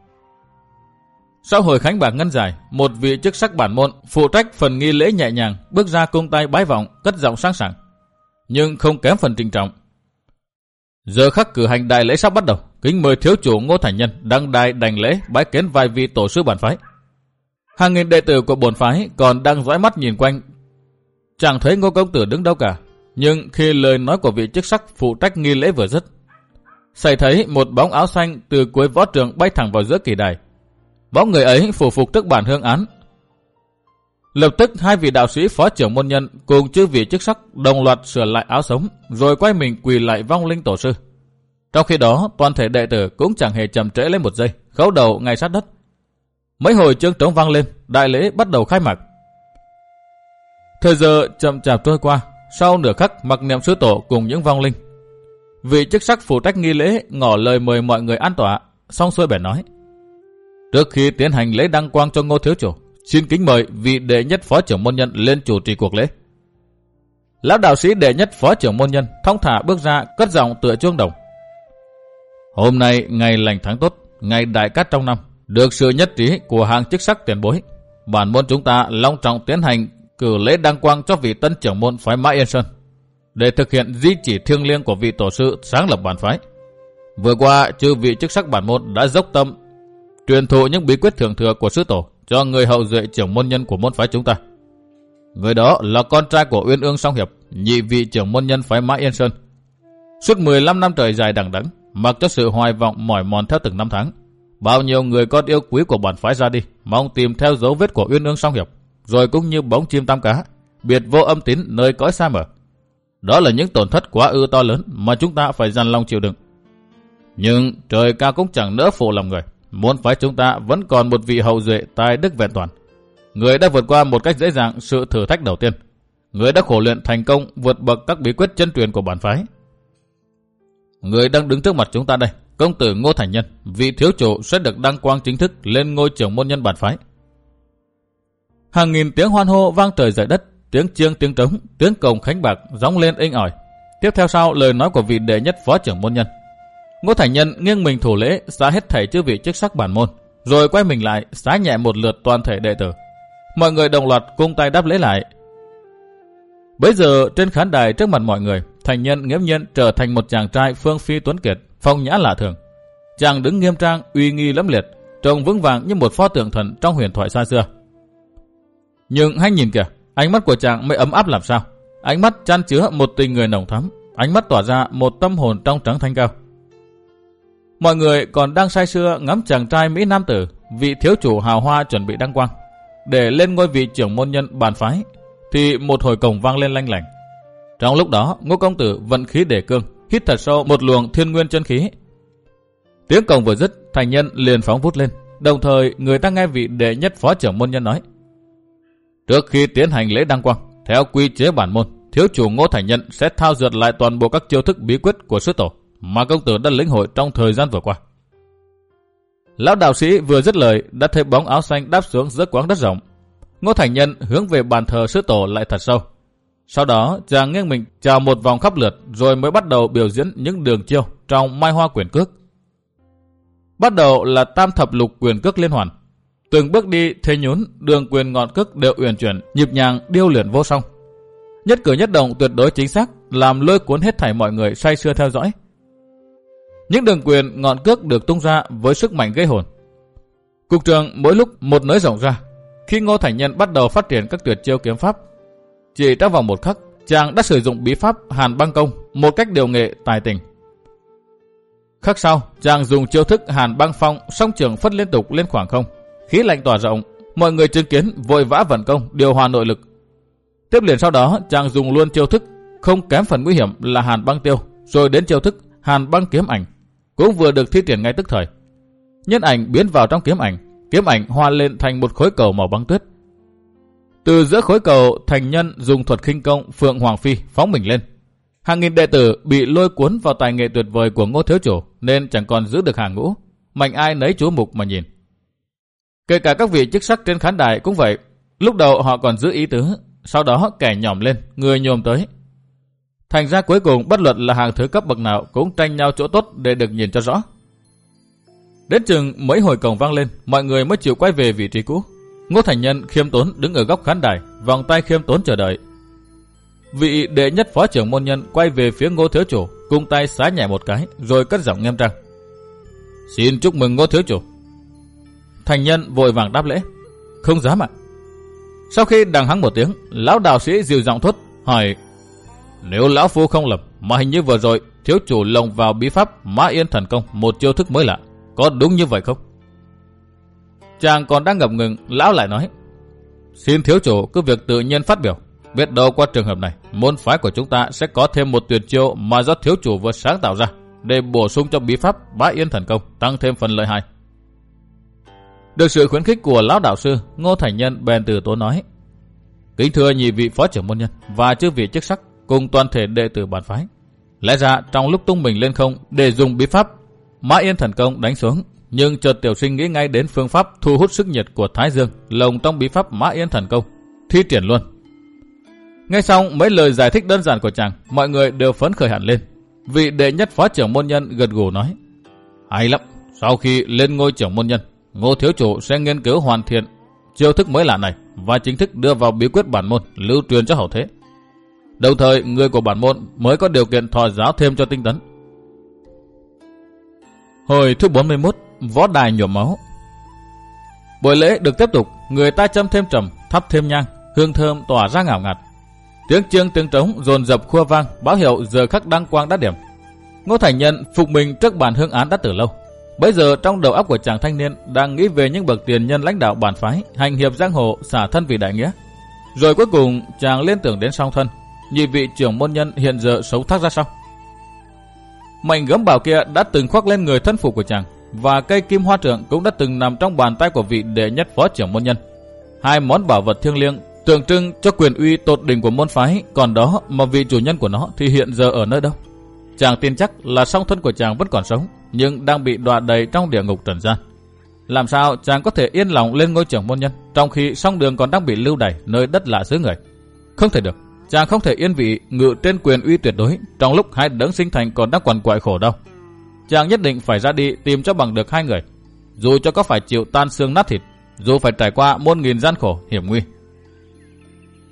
Sau hồi khánh bạc ngân giải, một vị chức sắc bản môn phụ trách phần nghi lễ nhẹ nhàng bước ra cung tay bái vọng, cất giọng sang sảng, nhưng không kém phần trịnh trọng. Giờ khắc cử hành đại lễ sắp bắt đầu, kính mời thiếu chủ Ngô Thành Nhân đăng đài đảnh lễ bái kiến vài vị tổ sư bản phái. Hàng nghìn đệ tử của bổn phái còn đang dõi mắt nhìn quanh, chẳng thấy Ngô công tử đứng đâu cả. Nhưng khi lời nói của vị chức sắc phụ trách nghi lễ vừa dứt, xảy thấy một bóng áo xanh từ cuối võ trường bay thẳng vào giữa kỳ đài. Bóng người ấy phủ phục trước bản hương án. Lập tức hai vị đạo sĩ phó trưởng môn nhân cùng chư vị chức sắc đồng loạt sửa lại áo sống, rồi quay mình quỳ lại vong linh tổ sư. Trong khi đó, toàn thể đệ tử cũng chẳng hề chậm trễ lên một giây, khấu đầu ngay sát đất. Mấy hồi chuông trống vang lên, đại lễ bắt đầu khai mạc. Thời giờ chậm chạp trôi qua, sau nửa khắc mặc niệm sư tổ cùng những vong linh. Vị chức sắc phụ trách nghi lễ ngỏ lời mời mọi người an tọa, xong xuôi bèn nói: trước khi tiến hành lễ đăng quang cho Ngô thiếu chủ, xin kính mời vị đệ nhất phó trưởng môn nhân lên chủ trì cuộc lễ. Lão đạo sĩ đệ nhất phó trưởng môn nhân thong thả bước ra, cất giọng tựa chuông đồng: hôm nay ngày lành tháng tốt, ngày đại cát trong năm, được sự nhất trí của hàng chức sắc tiền bối, bản môn chúng ta long trọng tiến hành cử lễ đăng quang cho vị tân trưởng môn phái Mã Yên Sơn, để thực hiện di chỉ thiêng liêng của vị tổ sư sáng lập bản phái. Vừa qua, chư vị chức sắc bản môn đã dốc tâm truyền thụ những bí quyết thượng thừa của sư tổ cho người hậu duệ trưởng môn nhân của môn phái chúng ta. Người đó là con trai của Uyên Ương Song Hiệp, nhị vị trưởng môn nhân phái Mã Yên Sơn. Suốt mười lăm năm trời dài đằng đẵng, mặc cho sự hoài vọng mỏi mòn theo từng năm tháng, bao nhiêu người con yêu quý của bản phái ra đi, mong tìm theo dấu vết của Uyên Ương Song Hiệp, rồi cũng như bóng chim tam cá, biệt vô âm tín nơi cõi xa mở. Đó là những tổn thất quá ư to lớn mà chúng ta phải dằn lòng chịu đựng. Nhưng trời cao cũng chẳng nỡ phụ lòng người, môn phái chúng ta vẫn còn một vị hậu duệ tài đức vẹn toàn. Người đã vượt qua một cách dễ dàng sự thử thách đầu tiên. Người đã khổ luyện thành công vượt bậc các bí quyết chân truyền của bản phái. Người đang đứng trước mặt chúng ta đây, công tử Ngô Thành Nhân, vị thiếu chủ sẽ được đăng quang chính thức lên ngôi trưởng môn nhân bản phái. Hàng nghìn tiếng hoan hô vang trời dậy đất, tiếng chiêng tiếng trống, tiếng cồng khánh bạc gióng lên inh ỏi. Tiếp theo sau lời nói của vị đệ nhất phó trưởng môn nhân, Ngô Thành Nhân nghiêng mình thủ lễ xá hết thảy chư vị chức sắc bản môn, rồi quay mình lại xá nhẹ một lượt toàn thể đệ tử. Mọi người đồng loạt cung tay đáp lễ lại. Bấy giờ trên khán đài trước mặt mọi người, Thành Nhân nghiễm nhiên trở thành một chàng trai phương phi tuấn kiệt, phong nhã lạ thường. Chàng đứng nghiêm trang, uy nghi lẫm liệt, trông vững vàng như một pho tượng thần trong huyền thoại xa xưa. Nhưng hãy nhìn kìa, ánh mắt của chàng mới ấm áp làm sao. Ánh mắt chan chứa một tình người nồng thắm, ánh mắt tỏa ra một tâm hồn trong trắng thanh cao. Mọi người còn đang say sưa ngắm chàng trai mỹ nam tử, vị thiếu chủ hào hoa chuẩn bị đăng quang để lên ngôi vị trưởng môn nhân bàn phái, thì một hồi cổng vang lên lanh lảnh. Trong lúc đó, Ngô công tử vận khí đề cương, hít thật sâu một luồng thiên nguyên chân khí. Tiếng cổng vừa dứt, Thành Nhân liền phóng vút lên. Đồng thời, người ta nghe vị đệ nhất phó trưởng môn nhân nói: trước khi tiến hành lễ đăng quang, theo quy chế bản môn, thiếu chủ Ngô Thành Nhân sẽ thao dượt lại toàn bộ các chiêu thức bí quyết của sư tổ mà công tử đã lĩnh hội trong thời gian vừa qua. Lão đạo sĩ vừa dứt lời đã thấy bóng áo xanh đáp xuống giữa quãng đất rộng. Ngô Thành Nhân hướng về bàn thờ sư tổ lại thật sâu. Sau đó chàng nghiêng mình chào một vòng khắp lượt, rồi mới bắt đầu biểu diễn những đường chiêu trong Mai Hoa Quyền Cước. Bắt đầu là tam thập lục quyền cước liên hoàn. Từng bước đi thế nhún, đường quyền ngọn cước đều uyển chuyển, nhịp nhàng, điêu luyện vô song. Nhất cử nhất động tuyệt đối chính xác, làm lôi cuốn hết thảy mọi người say sưa theo dõi. Những đường quyền ngọn cước được tung ra với sức mạnh gây hồn. Cục trường mỗi lúc một nới rộng ra. Khi Ngô Thành Nhân bắt đầu phát triển các tuyệt chiêu kiếm pháp, chỉ trong vòng một khắc, chàng đã sử dụng bí pháp Hàn Băng Công một cách điều nghệ tài tình. Khắc sau, chàng dùng chiêu thức Hàn Băng Phong, song trường phất liên tục lên khoảng không, khí lạnh tỏa rộng, mọi người chứng kiến vội vã vận công điều hòa nội lực. Tiếp liền sau đó, chàng dùng luôn chiêu thức không kém phần nguy hiểm là Hàn Băng Tiêu, rồi đến chiêu thức Hàn Băng Kiếm Ảnh, cũng vừa được thi triển ngay tức thời. Nhân ảnh biến vào trong kiếm ảnh, kiếm ảnh hòa lên thành một khối cầu màu băng tuyết. Từ giữa khối cầu, Thành Nhân dùng thuật khinh công Phượng Hoàng Phi phóng mình lên. Hàng nghìn đệ tử bị lôi cuốn vào tài nghệ tuyệt vời của Ngô thiếu chủ, nên chẳng còn giữ được hàng ngũ, mạnh ai nấy chú mục mà nhìn. Kể cả các vị chức sắc trên khán đài cũng vậy. Lúc đầu họ còn giữ ý tứ, sau đó kẻ nhỏm lên, người nhồm tới. Thành ra cuối cùng bất luận là hàng thứ cấp bậc nào cũng tranh nhau chỗ tốt để được nhìn cho rõ. Đến chừng mấy hồi cổng vang lên, mọi người mới chịu quay về vị trí cũ. Ngô Thành Nhân khiêm tốn đứng ở góc khán đài, vòng tay khiêm tốn chờ đợi. Vị đệ nhất phó trưởng môn nhân quay về phía Ngô thiếu chủ, cung tay xá nhẹ một cái, rồi cất giọng nghiêm trang: xin chúc mừng Ngô thiếu chủ. Thành Nhân vội vàng đáp lễ: không dám ạ. Sau khi đằng hắng một tiếng, lão đạo sĩ dịu giọng thốt hỏi: nếu lão phu không lầm, mà hình như vừa rồi thiếu chủ lồng vào bí pháp Mã Yên Thần Công một chiêu thức mới lạ, có đúng như vậy không? Chàng còn đang ngập ngừng, lão lại nói: xin thiếu chủ cứ việc tự nhiên phát biểu. Biết đâu qua trường hợp này, môn phái của chúng ta sẽ có thêm một tuyệt chiêu mà do thiếu chủ vừa sáng tạo ra, để bổ sung cho bí pháp Mã Yên Thần Công, tăng thêm phần lợi hại. Được sự khuyến khích của lão đạo sư, Ngô Thành Nhân bèn từ tốn nói: kính thưa nhị vị phó trưởng môn nhân và chư vị chức sắc cùng toàn thể đệ tử bản phái, lẽ ra trong lúc tung mình lên không để dùng bí pháp Mã Yên Thần Công đánh xuống, nhưng chợt tiểu sinh nghĩ ngay đến phương pháp thu hút sức nhiệt của Thái Dương lồng trong bí pháp Mã Yên Thần Công, thi triển luôn. Nghe xong mấy lời giải thích đơn giản của chàng, mọi người đều phấn khởi hẳn lên. Vị đệ nhất phó trưởng môn nhân gật gù nói: hay lắm, sau khi lên ngôi trưởng môn nhân, Ngô thiếu chủ sẽ nghiên cứu hoàn thiện chiêu thức mới lạ này và chính thức đưa vào bí quyết bản môn lưu truyền cho hậu thế. Đồng thời người của bản môn mới có điều kiện thọ giáo thêm cho tinh tấn. Hồi thứ bốn mươi mốt, võ đài nhuộm máu. Buổi lễ được tiếp tục, người ta châm thêm trầm, thắp thêm nhang, hương thơm tỏa ra ngào ngạt. Tiếng chiêng tiếng trống dồn dập khua vang, báo hiệu giờ khắc đăng quang đã điểm. Ngô Thành Nhân phục mình trước bàn hương án đã từ lâu. Bây giờ trong đầu óc của chàng thanh niên đang nghĩ về những bậc tiền nhân lãnh đạo bản phái, hành hiệp giang hồ, xả thân vì đại nghĩa. Rồi cuối cùng chàng liên tưởng đến song thân, nhị vị trưởng môn nhân hiện giờ sống thác ra sao. Mảnh gấm bảo kia đã từng khoác lên người thân phục của chàng, và cây kim hoa trượng cũng đã từng nằm trong bàn tay của vị đệ nhất phó trưởng môn nhân. Hai món bảo vật thiêng liêng tượng trưng cho quyền uy tột đỉnh của môn phái, còn đó mà vị chủ nhân của nó thì hiện giờ ở nơi đâu? Chàng tin chắc là song thân của chàng vẫn còn sống, nhưng đang bị đọa đầy trong địa ngục trần gian. Làm sao chàng có thể yên lòng lên ngôi trưởng môn nhân, trong khi song đường còn đang bị lưu đày nơi đất lạ xứ người? Không thể được. Chàng không thể yên vị ngự trên quyền uy tuyệt đối trong lúc hai đấng sinh thành còn đang quằn quại khổ đau. Chàng nhất định phải ra đi tìm cho bằng được hai người, dù cho có phải chịu tan xương nát thịt, dù phải trải qua muôn nghìn gian khổ hiểm nguy.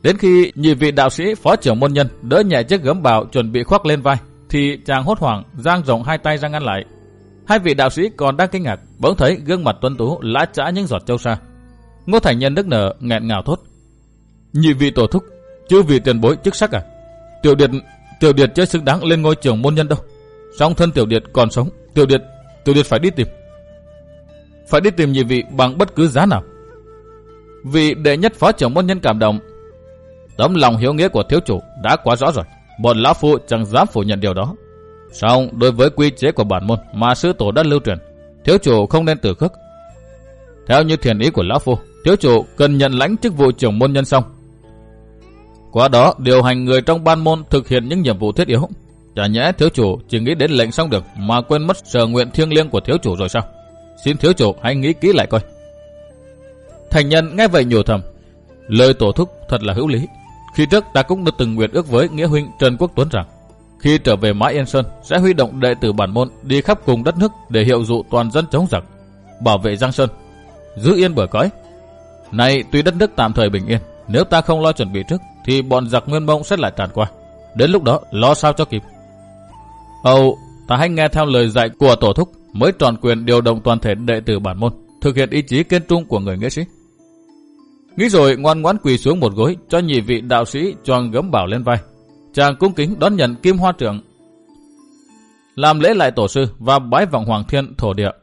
Đến khi nhị vị đạo sĩ phó trưởng môn nhân đỡ nhẹ chiếc gấm bào chuẩn bị khoác lên vai, thì chàng hốt hoảng giang rộng hai tay ra ngăn lại. Hai vị đạo sĩ còn đang kinh ngạc, bỗng thấy gương mặt tuấn tú lã chã những giọt châu sa. Ngô Thành Nhân nức nở nghẹn ngào thốt: nhị vị tổ thúc, chư vị tiền bối chức sắc à? Tiểu điệt, tiểu điệt chưa xứng đáng lên ngôi trưởng môn nhân đâu. Song thân tiểu điệt còn sống, tiểu điệt, tiểu điệt phải đi tìm, phải đi tìm nhị vị bằng bất cứ giá nào. Vị đệ nhất phó trưởng môn nhân cảm động: tấm lòng hiếu nghĩa của thiếu chủ đã quá rõ rồi, bọn lão phu chẳng dám phủ nhận điều đó. Song đối với quy chế của bản môn mà sư tổ đã lưu truyền, thiếu chủ không nên từ khước. Theo như thiền ý của lão phu, thiếu chủ cần nhận lãnh chức vụ trưởng môn nhân xong, qua đó điều hành người trong ban môn thực hiện những nhiệm vụ thiết yếu. Chả nhẽ thiếu chủ chỉ nghĩ đến lệnh xong được mà quên mất sở nguyện thiêng liêng của thiếu chủ rồi sao? Xin thiếu chủ hãy nghĩ kỹ lại coi. Thành Nhân nghe vậy nhủ thầm: lời tổ thúc thật là hữu lý. Khi trước ta cũng đã từng nguyện ước với nghĩa huynh Trần Quốc Tuấn rằng khi trở về Mã Yên Sơn sẽ huy động đệ tử bản môn đi khắp cùng đất nước để hiệu dụ toàn dân chống giặc, bảo vệ Giang Sơn, giữ yên bờ cõi. Này tuy đất nước tạm thời bình yên, nếu ta không lo chuẩn bị trước thì bọn giặc Nguyên Mông sẽ lại tràn qua. Đến lúc đó lo sao cho kịp. Âu, ta hãy nghe theo lời dạy của tổ thúc mới tròn quyền điều động toàn thể đệ tử bản môn thực hiện ý chí kiên trung của người nghĩa sĩ. Nghĩ rồi ngoan ngoãn quỳ xuống một gối cho nhị vị đạo sĩ choàng gấm bảo lên vai. Chàng cung kính đón nhận kim hoa trượng, làm lễ lại tổ sư và bái vọng hoàng thiên thổ địa.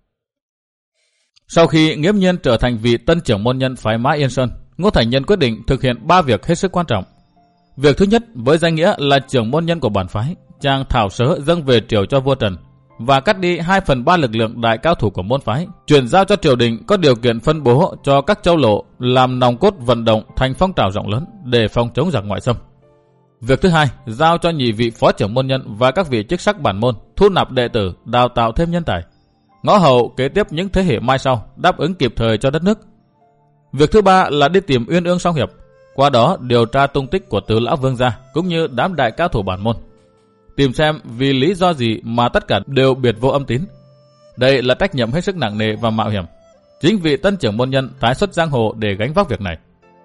Sau khi nghiễm nhiên trở thành vị tân trưởng môn nhân phái Mã Yên Sơn, Ngô Thành Nhân quyết định thực hiện ba việc hết sức quan trọng. Việc thứ nhất, với danh nghĩa là trưởng môn nhân của bản phái, chàng thảo sớ dâng về triều cho vua Trần và cắt đi hai phần ba lực lượng đại cao thủ của môn phái, chuyển giao cho triều đình có điều kiện phân bố cho các châu lộ làm nòng cốt vận động thành phong trào rộng lớn để phòng chống giặc ngoại xâm. Việc thứ hai, giao cho nhị vị phó trưởng môn nhân và các vị chức sắc bản môn thu nạp đệ tử, đào tạo thêm nhân tài, ngõ hầu kế tiếp những thế hệ mai sau, đáp ứng kịp thời cho đất nước. Việc thứ ba là đi tìm Uyên Ương song hiệp, qua đó điều tra tung tích của Tứ lão vương gia cũng như đám đại cao thủ bản môn, tìm xem vì lý do gì mà tất cả đều biệt vô âm tín. Đây là trách nhiệm hết sức nặng nề và mạo hiểm. Chính vị tân trưởng môn nhân tái xuất giang hồ để gánh vác việc này.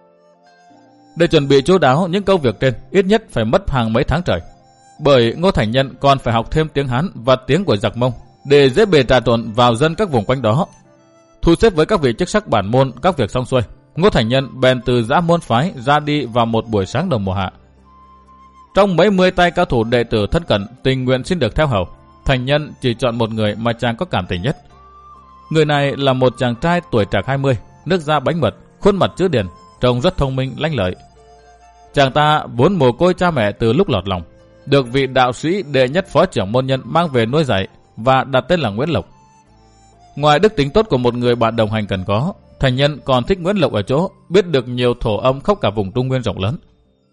Để chuẩn bị chu đáo những công việc trên, ít nhất phải mất hàng mấy tháng trời. Bởi Ngô Thành Nhân còn phải học thêm tiếng Hán và tiếng của giặc Mông để dễ bề trà trộn vào dân các vùng quanh đó. Thu xếp với các vị chức sắc bản môn các việc xong xuôi, Ngô Thành Nhân bèn từ giã môn phái ra đi vào một buổi sáng đầu mùa hạ. Trong mấy mươi tay cao thủ đệ tử thân cận tình nguyện xin được theo hầu, Thành Nhân chỉ chọn một người mà chàng có cảm tình nhất. Người này là một chàng trai tuổi trạc hai mươi, nước da bánh mật, khuôn mặt chữ điển, trông rất thông minh lanh lợi. Chàng ta vốn mồ côi cha mẹ từ lúc lọt lòng, được vị đạo sĩ đệ nhất phó trưởng môn nhân mang về nuôi dạy và đặt tên là Nguyễn Lộc. Ngoài đức tính tốt của một người bạn đồng hành cần có, Thành Nhân còn thích Nguyễn Lộc ở chỗ biết được nhiều thổ âm khắp cả vùng Trung Nguyên rộng lớn.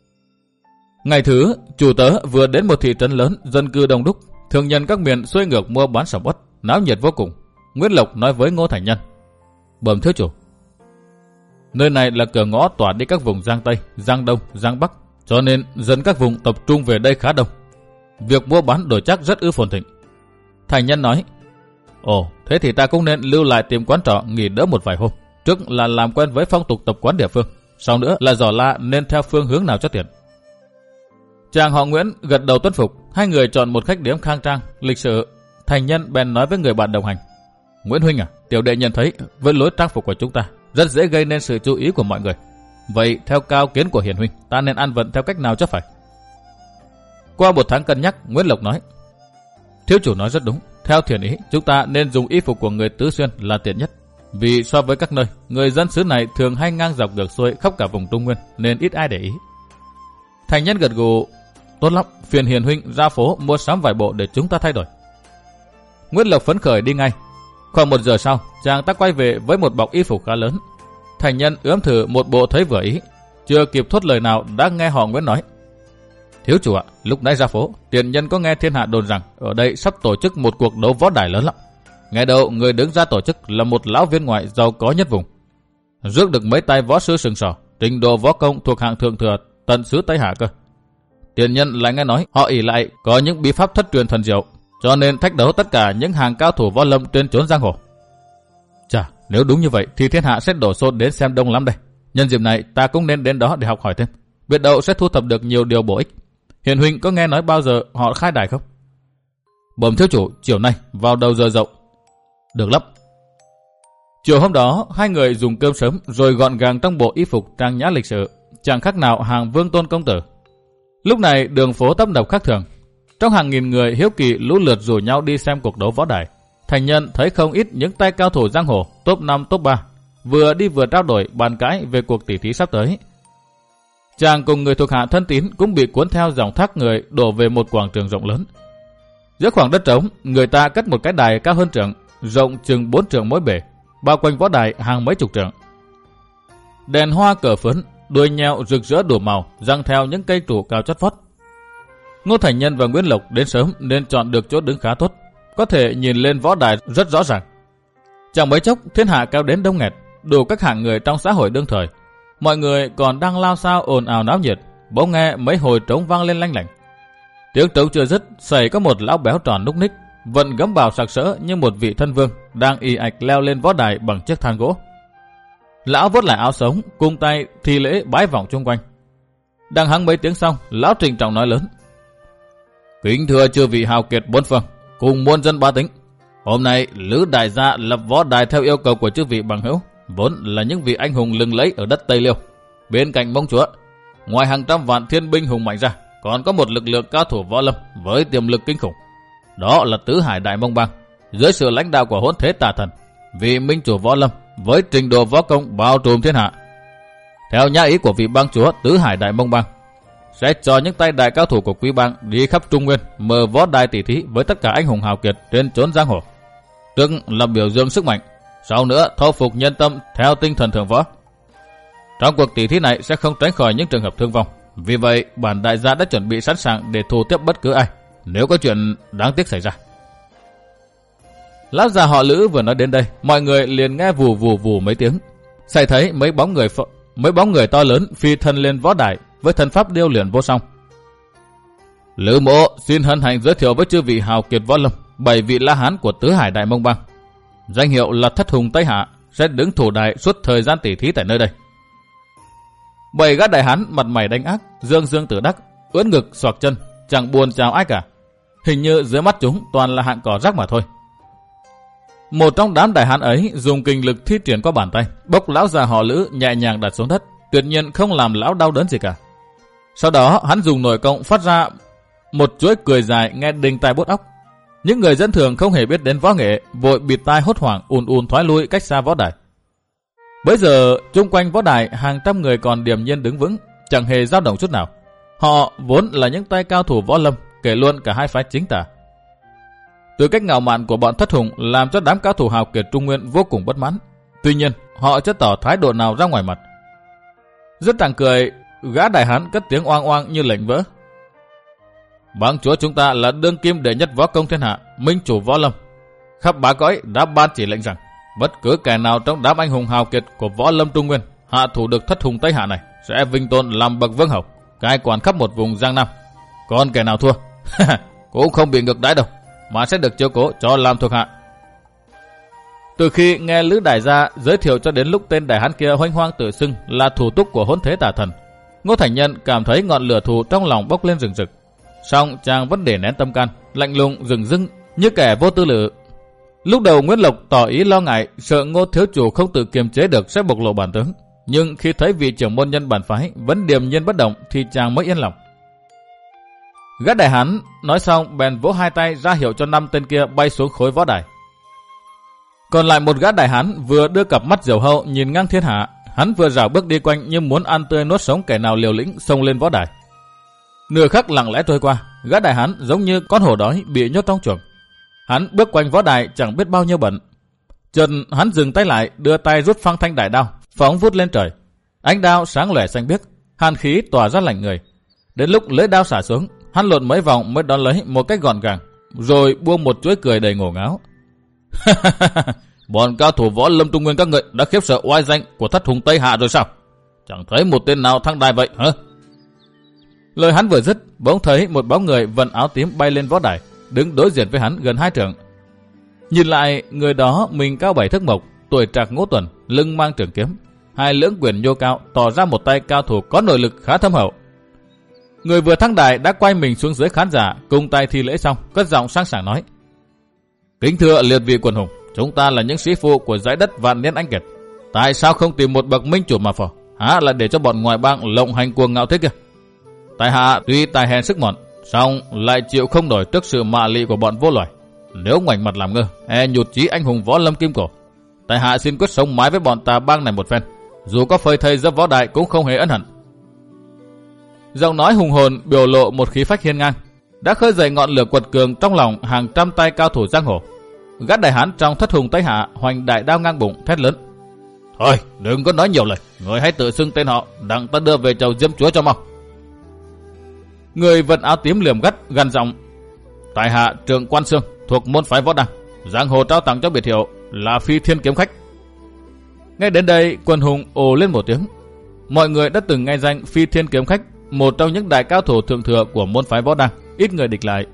Ngày thứ, chủ tớ vừa đến một thị trấn lớn dân cư đông đúc, thường nhân các miền xuôi ngược mua bán sầm uất, náo nhiệt vô cùng. Nguyễn Lộc nói với Ngô Thành Nhân: bẩm thiếu chủ, nơi này là cửa ngõ tỏa đi các vùng Giang Tây, Giang Đông, Giang Bắc, cho nên dân các vùng tập trung về đây khá đông. Việc mua bán đổi trác rất ư phồn thịnh. Thành Nhân nói: ồ, thế thì ta cũng nên lưu lại tìm quán trọ nghỉ đỡ một vài hôm. Trước là làm quen với phong tục tập quán địa phương, sau nữa là dò la nên theo phương hướng nào cho tiện. Chàng họ Nguyễn gật đầu tuân phục. Hai người chọn một khách điếm khang trang, lịch sự. Thành Nhân bèn nói với người bạn đồng hành: Nguyễn huynh à, tiểu đệ nhận thấy với lối trang phục của chúng ta rất dễ gây nên sự chú ý của mọi người. Vậy theo cao kiến của hiền huynh, ta nên ăn vận theo cách nào cho phải? Qua một tháng cân nhắc, Nguyễn Lộc nói: thiếu chủ nói rất đúng. Theo thiền ý, chúng ta nên dùng y phục của người Tứ Xuyên là tiện nhất. Vì so với các nơi, người dân xứ này thường hay ngang dọc ngược xuôi khắp cả vùng Trung Nguyên nên ít ai để ý. Thành Nhân gật gù: tốt lắm, phiền hiền huynh ra phố mua sắm vài bộ để chúng ta thay đổi. Nguyễn Lộc phấn khởi đi ngay. Khoảng một giờ sau, chàng ta quay về với một bọc y phục khá lớn. Thành Nhân ướm thử một bộ thấy vừa ý, chưa kịp thốt lời nào đã nghe họ Nguyễn nói: thiếu chủ ạ, lúc nãy ra phố, tiền nhân có nghe thiên hạ đồn rằng ở đây sắp tổ chức một cuộc đấu võ đài lớn lắm. Ngày đầu người đứng ra tổ chức là một lão viên ngoại giàu có nhất vùng, rước được mấy tay võ sư sừng sỏ, trình độ võ công thuộc hạng thượng thừa tận xứ Tây Hạ cơ. Tiền nhân lại nghe nói họ ỷ lại có những bí pháp thất truyền thần diệu, cho nên thách đấu tất cả những hàng cao thủ võ lâm trên chốn giang hồ. Chà, nếu đúng như vậy thì thiên hạ sẽ đổ xô đến xem đông lắm đây. Nhân dịp này ta cũng nên đến đó để học hỏi thêm. biết đâu sẽ thu thập được nhiều điều bổ ích. Hiền huynh có nghe nói bao giờ họ khai đài không? Bẩm thiếu chủ, chiều nay vào đầu giờ dậu. Được lắm. Chiều hôm đó, hai người dùng cơm sớm rồi gọn gàng trong bộ y phục trang nhã lịch sự, chẳng khác nào hàng vương tôn công tử. Lúc này đường phố tấp nập khác thường. Trong hàng nghìn người hiếu kỳ lũ lượt rủ nhau đi xem cuộc đấu võ đài. Thành nhân thấy không ít những tay cao thủ giang hồ top năm top ba, vừa đi vừa trao đổi bàn cãi về cuộc tỉ thí sắp tới. Chàng cùng người thuộc hạ thân tín cũng bị cuốn theo dòng thác người đổ về một quảng trường rộng lớn. Giữa khoảng đất trống, người ta cất một cái đài cao hơn trượng, rộng chừng bốn trượng mỗi bề, bao quanh võ đài hàng mấy chục trượng. Đèn hoa cờ phấn, đuôi nheo rực rỡ đủ màu, giăng theo những cây trụ cao chót vót. Ngô Thành Nhân và Nguyễn Lộc đến sớm nên chọn được chỗ đứng khá tốt, có thể nhìn lên võ đài rất rõ ràng. Chẳng mấy chốc thiên hạ kéo đến đông nghẹt, đủ các hạng người trong xã hội đương thời. Mọi người còn đang lao xao ồn ào náo nhiệt, bỗng nghe mấy hồi trống vang lên lanh lảnh. Tiếng trống chưa dứt, xảy có một lão béo tròn núc ních, vận gấm bào sặc sỡ như một vị thân vương đang ì ạch leo lên võ đài bằng chiếc thang gỗ. Lão vuốt lại áo sống, cung tay thi lễ bái vọng chung quanh. Đang hắng mấy tiếng xong, lão trịnh trọng nói lớn: Kính thưa chư vị hào kiệt bốn phương, cùng muôn dân ba tính, hôm nay Lữ đại gia lập võ đài theo yêu cầu của chư vị bằng hữu, vốn là những vị anh hùng lừng lẫy ở đất Tây Liêu. Bên cạnh Mông Chúa, ngoài hàng trăm vạn thiên binh hùng mạnh ra, còn có một lực lượng cao thủ võ lâm với tiềm lực kinh khủng. Đó là Tứ Hải Đại Mông Bang, dưới sự lãnh đạo của Hỗn Thế Tà Thần, vị minh chủ võ lâm với trình độ võ công bao trùm thiên hạ. Theo nhã ý của vị bang chúa Tứ Hải Đại Mông Bang, sẽ cho những tay đại cao thủ của quý bang đi khắp Trung Nguyên mở võ đài tỷ thí với tất cả anh hùng hào kiệt trên chốn giang hồ. Tức là biểu dương sức mạnh, sau nữa thâu phục nhân tâm theo tinh thần thượng võ. Trong cuộc tỷ thí này sẽ không tránh khỏi những trường hợp thương vong. Vì vậy, bản đại gia đã chuẩn bị sẵn sàng để thù tiếp bất cứ ai nếu có chuyện đáng tiếc xảy ra. Lão già họ Lữ vừa nói đến đây, mọi người liền nghe vù vù vù mấy tiếng. Xảy thấy mấy bóng người ph- mấy bóng người to lớn phi thân lên võ đài với thân pháp điêu luyện vô song. Lữ mộ xin hân hạnh giới thiệu với chư vị hào kiệt võ lâm bảy vị la hán của Tứ Hải Đại Mông Bang, danh hiệu là Thất Hùng Tây Hạ, sẽ đứng thủ đài suốt thời gian tỷ thí tại nơi đây. Bảy gã đại hán mặt mày đánh ác, dương dương tự đắc, ưỡn ngực xoạc chân, chẳng buồn chào ai cả. Hình như dưới mắt chúng toàn là hạng cỏ rác mà thôi. Một trong đám đại hán ấy dùng kinh lực thi triển qua bàn tay, bốc lão già họ Lữ nhẹ nhàng đặt xuống đất, tuyệt nhiên không làm lão đau đớn gì cả. Sau đó hắn dùng nội công phát ra một chuỗi cười dài nghe đinh tai buốt óc. Những người dân thường không hề biết đến võ nghệ vội bịt tai hốt hoảng ùn ùn thoái lui cách xa võ đài. Bây giờ chung quanh võ đài hàng trăm người còn điềm nhiên đứng vững, chẳng hề dao động chút nào. Họ vốn là những tay cao thủ võ lâm, kể luôn cả hai phái chính tà. Từ cách ngạo mạn của bọn Thất Hùng làm cho đám cao thủ hào kiệt Trung Nguyên vô cùng bất mãn. Tuy nhiên họ chưa tỏ thái độ nào ra ngoài mặt. Rất chẳng cười, gã đại hán cất tiếng oang oang như lệnh vỡ: Bang chúa chúng ta là đương kim đệ nhất võ công thiên hạ, minh chủ võ lâm, khắp bá cõi đã ban chỉ lệnh rằng bất cứ kẻ nào trong đám anh hùng hào kiệt của võ lâm Trung Nguyên hạ thủ được Thất Hùng Tây Hạ này sẽ vinh tôn làm bậc vương hầu, cai quản khắp một vùng Giang Nam. Còn kẻ nào thua cũng không bị ngược đãi đâu, mà sẽ được chiếu cố cho làm thuộc hạ. Từ khi nghe Lữ đại gia giới thiệu cho đến lúc tên đại hán kia hoanh hoang tự xưng là thủ túc của Hỗn Thế Tà Thần, Ngô Thành Nhân cảm thấy ngọn lửa thù trong lòng bốc lên rừng rực. Song chàng vẫn để nén tâm can, lạnh lùng rừng rưng như kẻ vô tư lự. Lúc đầu Nguyễn Lộc tỏ ý lo ngại, sợ Ngô thiếu chủ không tự kiềm chế được sẽ bộc lộ bản tướng. Nhưng khi thấy vị trưởng môn nhân bản phái vẫn điềm nhiên bất động thì chàng mới yên lòng. Gã đại hán nói xong bèn vỗ hai tay ra hiệu cho năm tên kia bay xuống khối võ đài. Còn lại một gã đại hán vừa đưa cặp mắt diều hâu nhìn ngang thiên hạ, hắn vừa rảo bước đi quanh như muốn ăn tươi nuốt sống kẻ nào liều lĩnh xông lên võ đài. Nửa khắc lặng lẽ trôi qua, gã đại hán giống như con hổ đói bị nhốt trong chuồng. Hắn bước quanh võ đài chẳng biết bao nhiêu bận. Chợt hắn dừng tay lại, đưa tay rút phăng thanh đại đao, phóng vút lên trời. Ánh đao sáng lòe xanh biếc, hàn khí tỏa ra lạnh người. Đến lúc lưỡi đao xả xuống, hắn lộn mấy vòng mới đón lấy một cách gọn gàng, rồi buông một chuỗi cười đầy ngổ ngáo. Bọn cao thủ võ lâm Trung Nguyên các ngươi đã khiếp sợ oai danh của Thất Hùng Tây Hạ rồi sao? Chẳng thấy một tên nào thăng đài vậy hả? Lời hắn vừa dứt, bỗng thấy một bóng người vận áo tím bay lên võ đài, đứng đối diện với hắn gần hai trượng. Nhìn lại, người đó mình cao bảy thước mộc, tuổi trạc ngũ tuần, lưng mang trường kiếm. hai lưỡng quyền nhô cao tỏ ra một tay cao thủ có nội lực khá thâm hậu. Người vừa thắng đài đã quay mình xuống dưới khán giả, cùng tay thi lễ xong, cất giọng sang sảng nói: Kính thưa liệt vị quần hùng, chúng ta là những sĩ phu của dãy đất vạn niên anh kiệt. Tại sao không tìm một bậc minh chủ mà phò? Há là để cho bọn ngoại bang lộng hành cuồng ngạo thế kia? Tại hạ tuy tài hèn sức mọn, song lại chịu không nổi trước sự mạ lị của bọn vô loài. Nếu ngoảnh mặt làm ngơ, e nhụt chí anh hùng võ lâm kim cổ. Tại hạ xin quyết sống mái với bọn tà bang này một phen, dù có phơi thây dấp võ đại cũng không hề ân hận. Giọng nói hùng hồn biểu lộ một khí phách hiên ngang, đã khơi dậy ngọn lửa quật cường trong lòng hàng trăm tay cao thủ giang hồ. Gã đại hán trong thất hùng Tây Hạ hoành đại đao ngang bụng thét lớn: Thôi đừng có nói nhiều lời, người hãy tự xưng tên họ, đặng ta đưa về chầu diêm chúa cho mau. Người vận áo tím liềm gắt gằn giọng: Tại hạ Trượng Quan Xương, thuộc môn phái võ đăng, giang hồ trao tặng cho biệt hiệu là Phi Thiên Kiếm Khách. Ngay đến đây, quần hùng ồ lên một tiếng. Mọi người đã từng nghe danh Phi Thiên Kiếm Khách, một trong những đại cao thủ thượng thừa của môn phái võ đăng, ít người địch lại.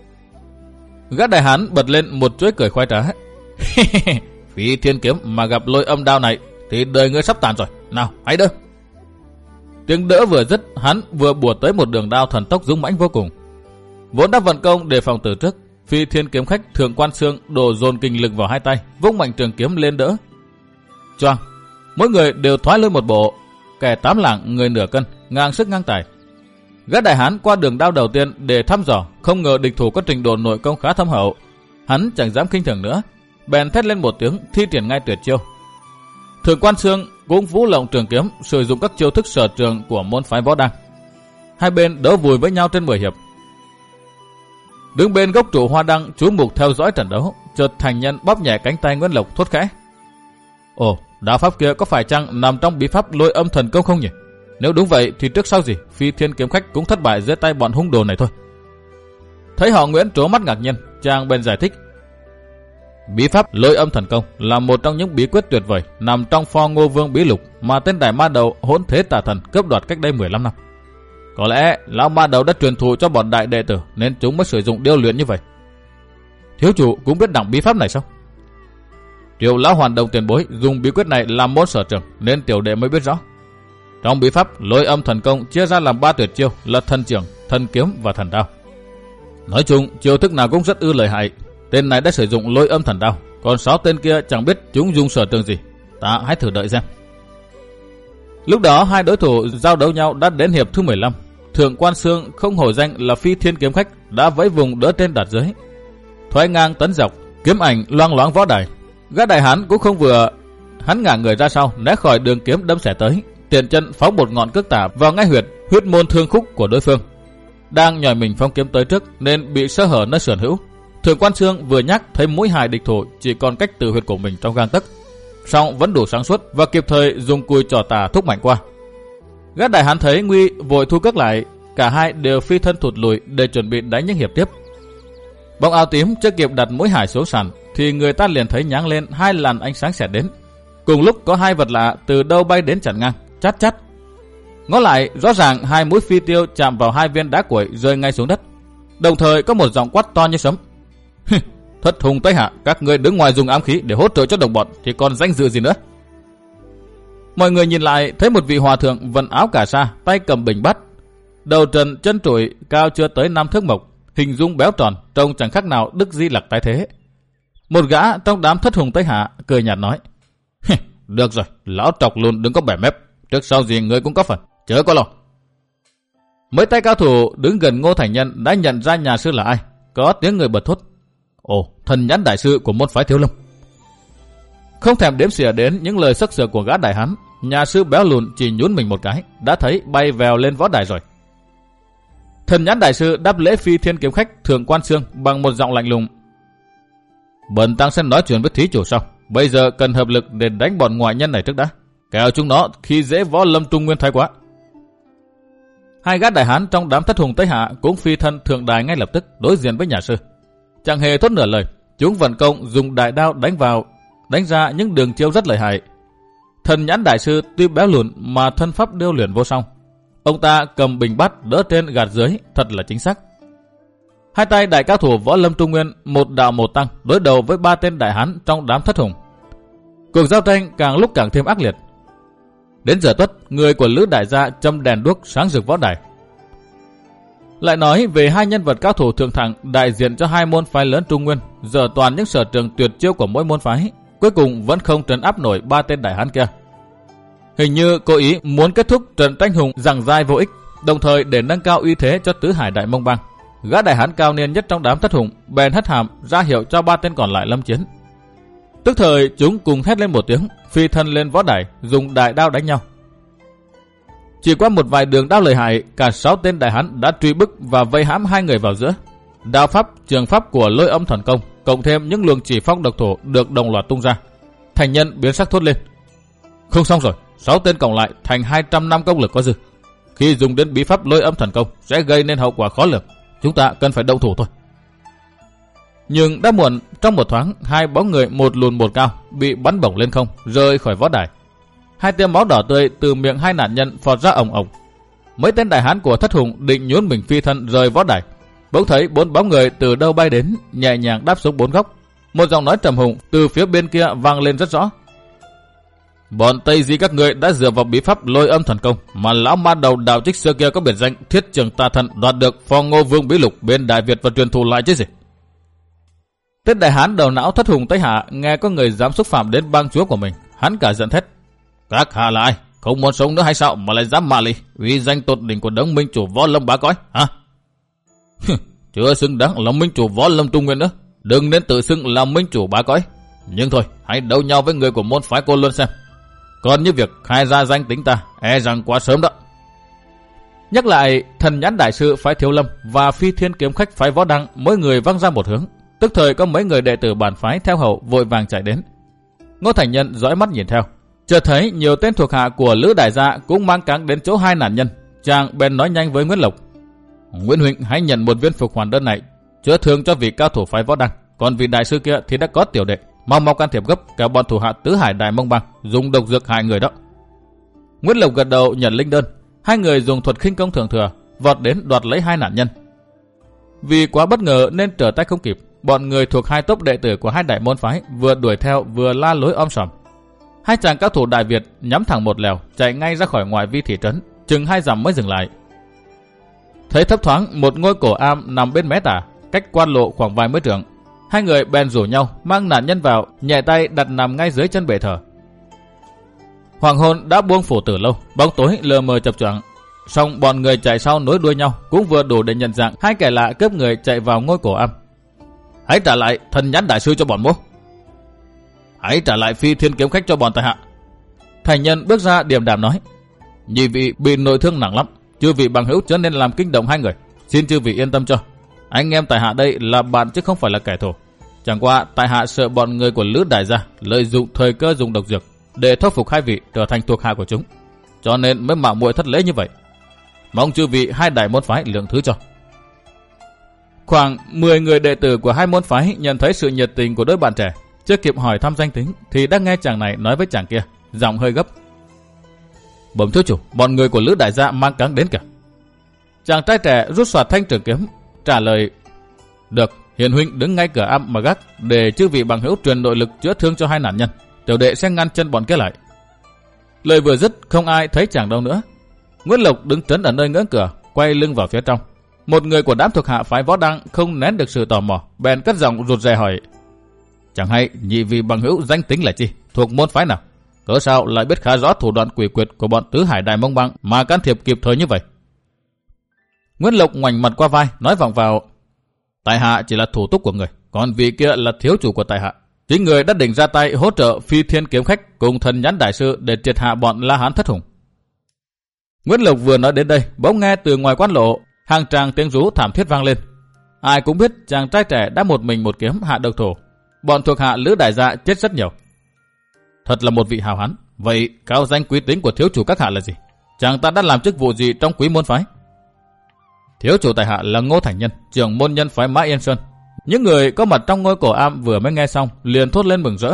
Gã đại hán bật lên một chuỗi cười khoái trá: Phi Thiên Kiếm mà gặp lôi âm đao này thì đời ngươi sắp tàn rồi, nào hãy đỡ. Tiếng đỡ vừa dứt, hắn vừa bùa tới một đường đao thần tốc dũng mãnh vô cùng. Vốn đã vận công đề phòng từ trước, Phi Thiên Kiếm Khách Thượng Quan Xương đổ dồn kinh lực vào hai tay, vung mạnh trường kiếm lên đỡ. Choang, mỗi người đều thoái lui một bộ, kẻ tám lạng người nửa cân, ngang sức ngang tài. Gã đại hán qua đường đao đầu tiên để thăm dò, không ngờ địch thủ có trình độ nội công khá thâm hậu. Hắn chẳng dám khinh thường nữa, bèn thét lên một tiếng, thi triển ngay tuyệt chiêu. Thượng Quan Xương cũng vũ lộng trường kiếm, sử dụng các chiêu thức sở trường của môn phái võ đăng. Hai bên đấu vùi với nhau trên mười hiệp. Đứng bên gốc trụ hoa đăng chú mục theo dõi trận đấu, chợt thành nhân bóp nhẹ cánh tay Nguyễn Lộc thốt khẽ: Ồ, đạo pháp kia có phải chăng nằm trong bí pháp lôi âm thần công không nhỉ? Nếu đúng vậy thì trước sau gì Phi Thiên Kiếm Khách cũng thất bại dưới tay bọn hung đồ này thôi. Thấy họ Nguyễn trố mắt ngạc nhiên, chàng bèn giải thích: Bí pháp lôi âm thần công là một trong những bí quyết tuyệt vời nằm trong pho Ngô Vương Bí Lục mà tên đại ma đầu hỗn thế tà thần cướp đoạt cách đây mười lăm năm. Có lẽ lão ma đầu đã truyền thụ cho bọn đại đệ tử nên chúng mới sử dụng điêu luyện như vậy. Thiếu chủ cũng biết đẳng bí pháp này sao? Triệu lão hoàn đồng tiền bối dùng bí quyết này làm môn sở trường nên tiểu đệ mới biết rõ. Trong bí pháp lôi âm thần công chia ra làm ba tuyệt chiêu là thần trưởng, thần kiếm và thần đao. Nói chung chiêu thức nào cũng rất ư lợi hại. Tên này đã sử dụng lôi âm thần đao, còn sáu tên kia chẳng biết chúng dùng sở trường gì. Ta hãy thử đợi xem. Lúc đó hai đối thủ giao đấu nhau đã đến hiệp thứ mười lăm. Thượng Quan Xương không hổ danh là Phi Thiên Kiếm Khách đã vẫy vùng đỡ trên đạt dưới, thoái ngang tấn dọc, kiếm ảnh loang loáng võ đài. Gã đại hán cũng không vừa, hắn ngả người ra sau né khỏi đường kiếm đâm xẻ tới, tiền chân phóng một ngọn cước tả vào ngay huyệt huyết môn thương khúc của đối phương. Đang nhòi mình phóng kiếm tới trước nên bị sơ hở nơi sườn hữu. Thượng Quan Xương vừa nhắc thấy mũi hài địch thủ chỉ còn cách từ huyệt của mình trong gang tấc, song vẫn đủ sáng suốt và kịp thời dùng cùi trỏ tả thúc mạnh qua. Gã đại hán thấy nguy vội thu cước lại, cả hai đều phi thân thụt lùi để chuẩn bị đánh những hiệp tiếp. Bóng áo tím chưa kịp đặt mũi hài xuống sàn thì người ta liền thấy nháng lên hai làn ánh sáng xẹt đến. Cùng lúc có hai vật lạ từ đâu bay đến chặn ngang, chát chát. Ngó lại rõ ràng hai mũi phi tiêu chạm vào hai viên đá cuội rơi ngay xuống đất. Đồng thời có một giọng quát to như sấm: Thất hùng Tây Hạ, các ngươi đứng ngoài dùng ám khí để hỗ trợ cho đồng bọn thì còn danh dự gì nữa? Mọi người nhìn lại thấy một vị hòa thượng vận áo cà sa, tay cầm bình bát, đầu trần chân trụi, cao chưa tới năm thước mộc, hình dung béo tròn, trông chẳng khác nào Đức Di Lặc tái thế. Một gã trong đám thất hùng Tây Hạ cười nhạt nói: Được rồi, lão trọc luôn đừng có bẻ mép, trước sau gì người cũng có phần, chớ có lo. Mấy tay cao thủ đứng gần Ngô Thành Nhân đã nhận ra nhà sư là ai, có tiếng người bật thốt: Ồ, thần nhãn đại sư của môn phái Thiếu Lâm. Không thèm đếm xỉa đến những lời sắc sược của gã đại hán, nhà sư béo lùn chỉ nhún mình một cái đã thấy bay vèo lên võ đài rồi. Thần nhãn đại sư đáp lễ Phi Thiên Kiếm Khách Thượng Quan Xương bằng một giọng lạnh lùng: Bần tăng sẽ nói chuyện với thí chủ sau, bây giờ cần hợp lực để đánh bọn ngoại nhân này trước đã, kẻo chúng nó khi dễ võ lâm Trung Nguyên thái quá. Hai gã đại hán trong đám thất hùng Tây Hạ cũng phi thân thượng đài ngay lập tức đối diện với nhà sư. Chẳng hề thốt nửa lời, chúng vận công dùng đại đao đánh vào, đánh ra những đường chiêu rất lợi hại. Thần nhãn đại sư tuy béo lùn mà thân pháp điêu luyện vô song. Ông ta cầm bình bát đỡ trên gạt dưới, thật là chính xác. Hai tay đại cao thủ võ lâm Trung Nguyên một đạo một tăng đối đầu với ba tên đại hán trong đám thất hùng. Cuộc giao tranh càng lúc càng thêm ác liệt. Đến giờ tuất, người của Lữ đại gia châm đèn đuốc sáng rực võ đài. Lại nói về hai nhân vật cao thủ thượng thẳng đại diện cho hai môn phái lớn Trung Nguyên, giờ toàn những sở trường tuyệt chiêu của mỗi môn phái, cuối cùng vẫn không trấn áp nổi ba tên đại hán kia. Hình như cố ý muốn kết thúc trận tranh hùng giằng dai vô ích, đồng thời để nâng cao uy thế cho tứ hải đại Mông Bang. Gã đại hán cao niên nhất trong đám thất hùng bèn hất hàm ra hiệu cho ba tên còn lại lâm chiến. Tức thời chúng cùng hét lên một tiếng, phi thân lên võ đài, dùng đại đao đánh nhau. Chỉ qua một vài đường đao lợi hại, cả sáu tên đại hán đã truy bức và vây hãm hai người vào giữa. Đao pháp, trường pháp của Lôi Âm Thần Công, cộng thêm những luồng chỉ phong độc thổ được đồng loạt tung ra. Thành nhân biến sắc thốt lên: không xong rồi, sáu tên cộng lại thành hai trăm năm công lực có dư. Khi dùng đến bí pháp Lôi Âm Thần Công sẽ gây nên hậu quả khó lường. Chúng ta cần phải động thủ thôi. Nhưng đã muộn, trong một thoáng, hai bóng người một lùn một cao bị bắn bổng lên không, rơi khỏi võ đài. Hai tia máu đỏ tươi từ miệng hai nạn nhân phọt ra ồng ồng. Mấy tên đại hán của thất hùng định nhún mình phi thân rời võ đài, bỗng thấy bốn bóng người từ đâu bay đến, nhẹ nhàng đáp xuống bốn góc. Một giọng nói trầm hùng từ phía bên kia vang lên rất rõ: bọn Tây Di các ngươi đã dựa vào bí pháp Lôi Âm Thần Công mà lão ma đầu đạo trích xưa kia có biệt danh Thiết Trường Tà Thần đoạt được Phong Ngô Vương bí lục bên Đại Việt và truyền thụ lại chứ gì. Tên đại hán đầu não thất hùng Tây Hạ nghe có người dám xúc phạm đến bang chúa của mình, hắn cả giận thét: các hạ là ai? Không muốn sống nữa hay sao mà lại dám mạ lì uy danh tột đỉnh của đấng minh chủ Võ Lâm Bá Cõi hả? Chưa xứng đáng là minh chủ Võ Lâm Trung Nguyên nữa, đừng nên tự xưng là minh chủ Bá Cõi. Nhưng thôi, hãy đấu nhau với người của môn phái Côn Luân xem. Còn như việc khai ra danh tính ta, e rằng quá sớm đó. Nhắc lại, Thần Nhãn đại sư phái Thiếu Lâm và Phi Thiên Kiếm Khách phái Võ Đăng mỗi người văng ra một hướng. Tức thời có mấy người đệ tử bản phái theo hậu vội vàng chạy đến. Ngô Thành Nhân dõi mắt nhìn theo, chợt thấy nhiều tên thuộc hạ của Lữ đại gia cũng mang cáng đến chỗ hai nạn nhân. Chàng bèn nói nhanh với Nguyễn Lộc: Nguyễn huynh hãy nhận một viên phục hoàn đơn này, chữa thương cho vị cao thủ phái Võ Đăng. Còn vị đại sư kia thì đã có tiểu đệ, mau mau can thiệp gấp, cả bọn thủ hạ tứ hải đại Mông Bang dùng độc dược hại người đó. Nguyễn Lộc gật đầu nhận linh đơn. Hai người dùng thuật khinh công thượng thừa vọt đến đoạt lấy hai nạn nhân. Vì quá bất ngờ nên trở tay không kịp, bọn người thuộc hai tốp đệ tử của hai đại môn phái vừa đuổi theo vừa la lối om sòm. Hai chàng cao thủ Đại Việt nhắm thẳng một lèo chạy ngay ra khỏi ngoại vi thị trấn, chừng hai dặm mới dừng lại. Thấy thấp thoáng một ngôi cổ am nằm bên mé tả, cách quan lộ khoảng vài mươi trượng. Hai người bèn rủ nhau mang nạn nhân vào, nhẹ tay đặt nằm ngay dưới chân bệ thờ. Hoàng hôn đã buông phủ từ lâu, bóng tối lờ mờ chập choạng. Song bọn người chạy sau nối đuôi nhau cũng vừa đủ để nhận dạng hai kẻ lạ cướp người chạy vào ngôi cổ am. Hãy trả lại Thần Nhãn đại sư cho bọn bố. Hãy trả lại Phi Thiên Kiếm Khách cho bọn tại hạ. Thành nhân bước ra điềm đạm nói: nhị vị bị nội thương nặng lắm, chư vị bằng hữu chớ nên làm kinh động hai người, xin chư vị yên tâm cho. Anh em tại hạ đây là bạn chứ không phải là kẻ thù. Chẳng qua tại hạ sợ bọn người của Lữ đại gia lợi dụng thời cơ dùng độc dược để thuyết phục hai vị trở thành thuộc hạ của chúng, cho nên mới mạo muội thất lễ như vậy. Mong chư vị hai đại môn phái lượng thứ cho. Khoảng mười người đệ tử của hai môn phái nhận thấy sự nhiệt tình của đôi bạn trẻ, chưa kịp hỏi thăm danh tính thì đã nghe chàng này nói với chàng kia, giọng hơi gấp: bẩm thiếu chủ, bọn người của Lữ đại gia mang cáng đến kìa. Chàng trai trẻ rút xoạt thanh trường kiếm trả lời: được, hiền huynh đứng ngay cửa am mà gác, để chư vị bằng hữu truyền nội lực chữa thương cho hai nạn nhân, tiểu đệ sẽ ngăn chân bọn kia lại. Lời vừa dứt không ai thấy chàng đâu nữa. Nguyễn Lộc đứng trấn ở nơi ngưỡng cửa, quay lưng vào phía trong. Một người của đám thuộc hạ phái Võ Đăng không nén được sự tò mò, bèn cất giọng rụt rè hỏi: chẳng hay nhị vị bằng hữu danh tính là chi, thuộc môn phái nào, cớ sao lại biết khá rõ thủ đoạn quỷ quyệt của bọn tứ hải đại Mông Bang mà can thiệp kịp thời như vậy? Nguyễn Lộc ngoảnh mặt qua vai nói vọng vào: tại hạ chỉ là thủ túc của người, còn vị kia là thiếu chủ của tại hạ. Chính người đã định ra tay hỗ trợ Phi Thiên Kiếm Khách cùng Thần Nhãn đại sư để triệt hạ bọn La Hán thất hùng. Nguyễn Lộc vừa nói đến đây, bỗng nghe từ ngoài quan lộ hàng tràng tiếng rú thảm thiết vang lên. Ai cũng biết chàng trai trẻ đã một mình một kiếm hạ độc thủ. Bọn thuộc hạ Lữ đại gia chết rất nhiều. Thật là một vị hào hán. Vậy cao danh quý tính của thiếu chủ các hạ là gì? Chàng ta đã làm chức vụ gì trong quý môn phái? Thiếu chủ tại hạ là Ngô Thành Nhân, trưởng môn nhân phái Mã Yên Sơn. Những người có mặt trong ngôi cổ am vừa mới nghe xong liền thốt lên mừng rỡ: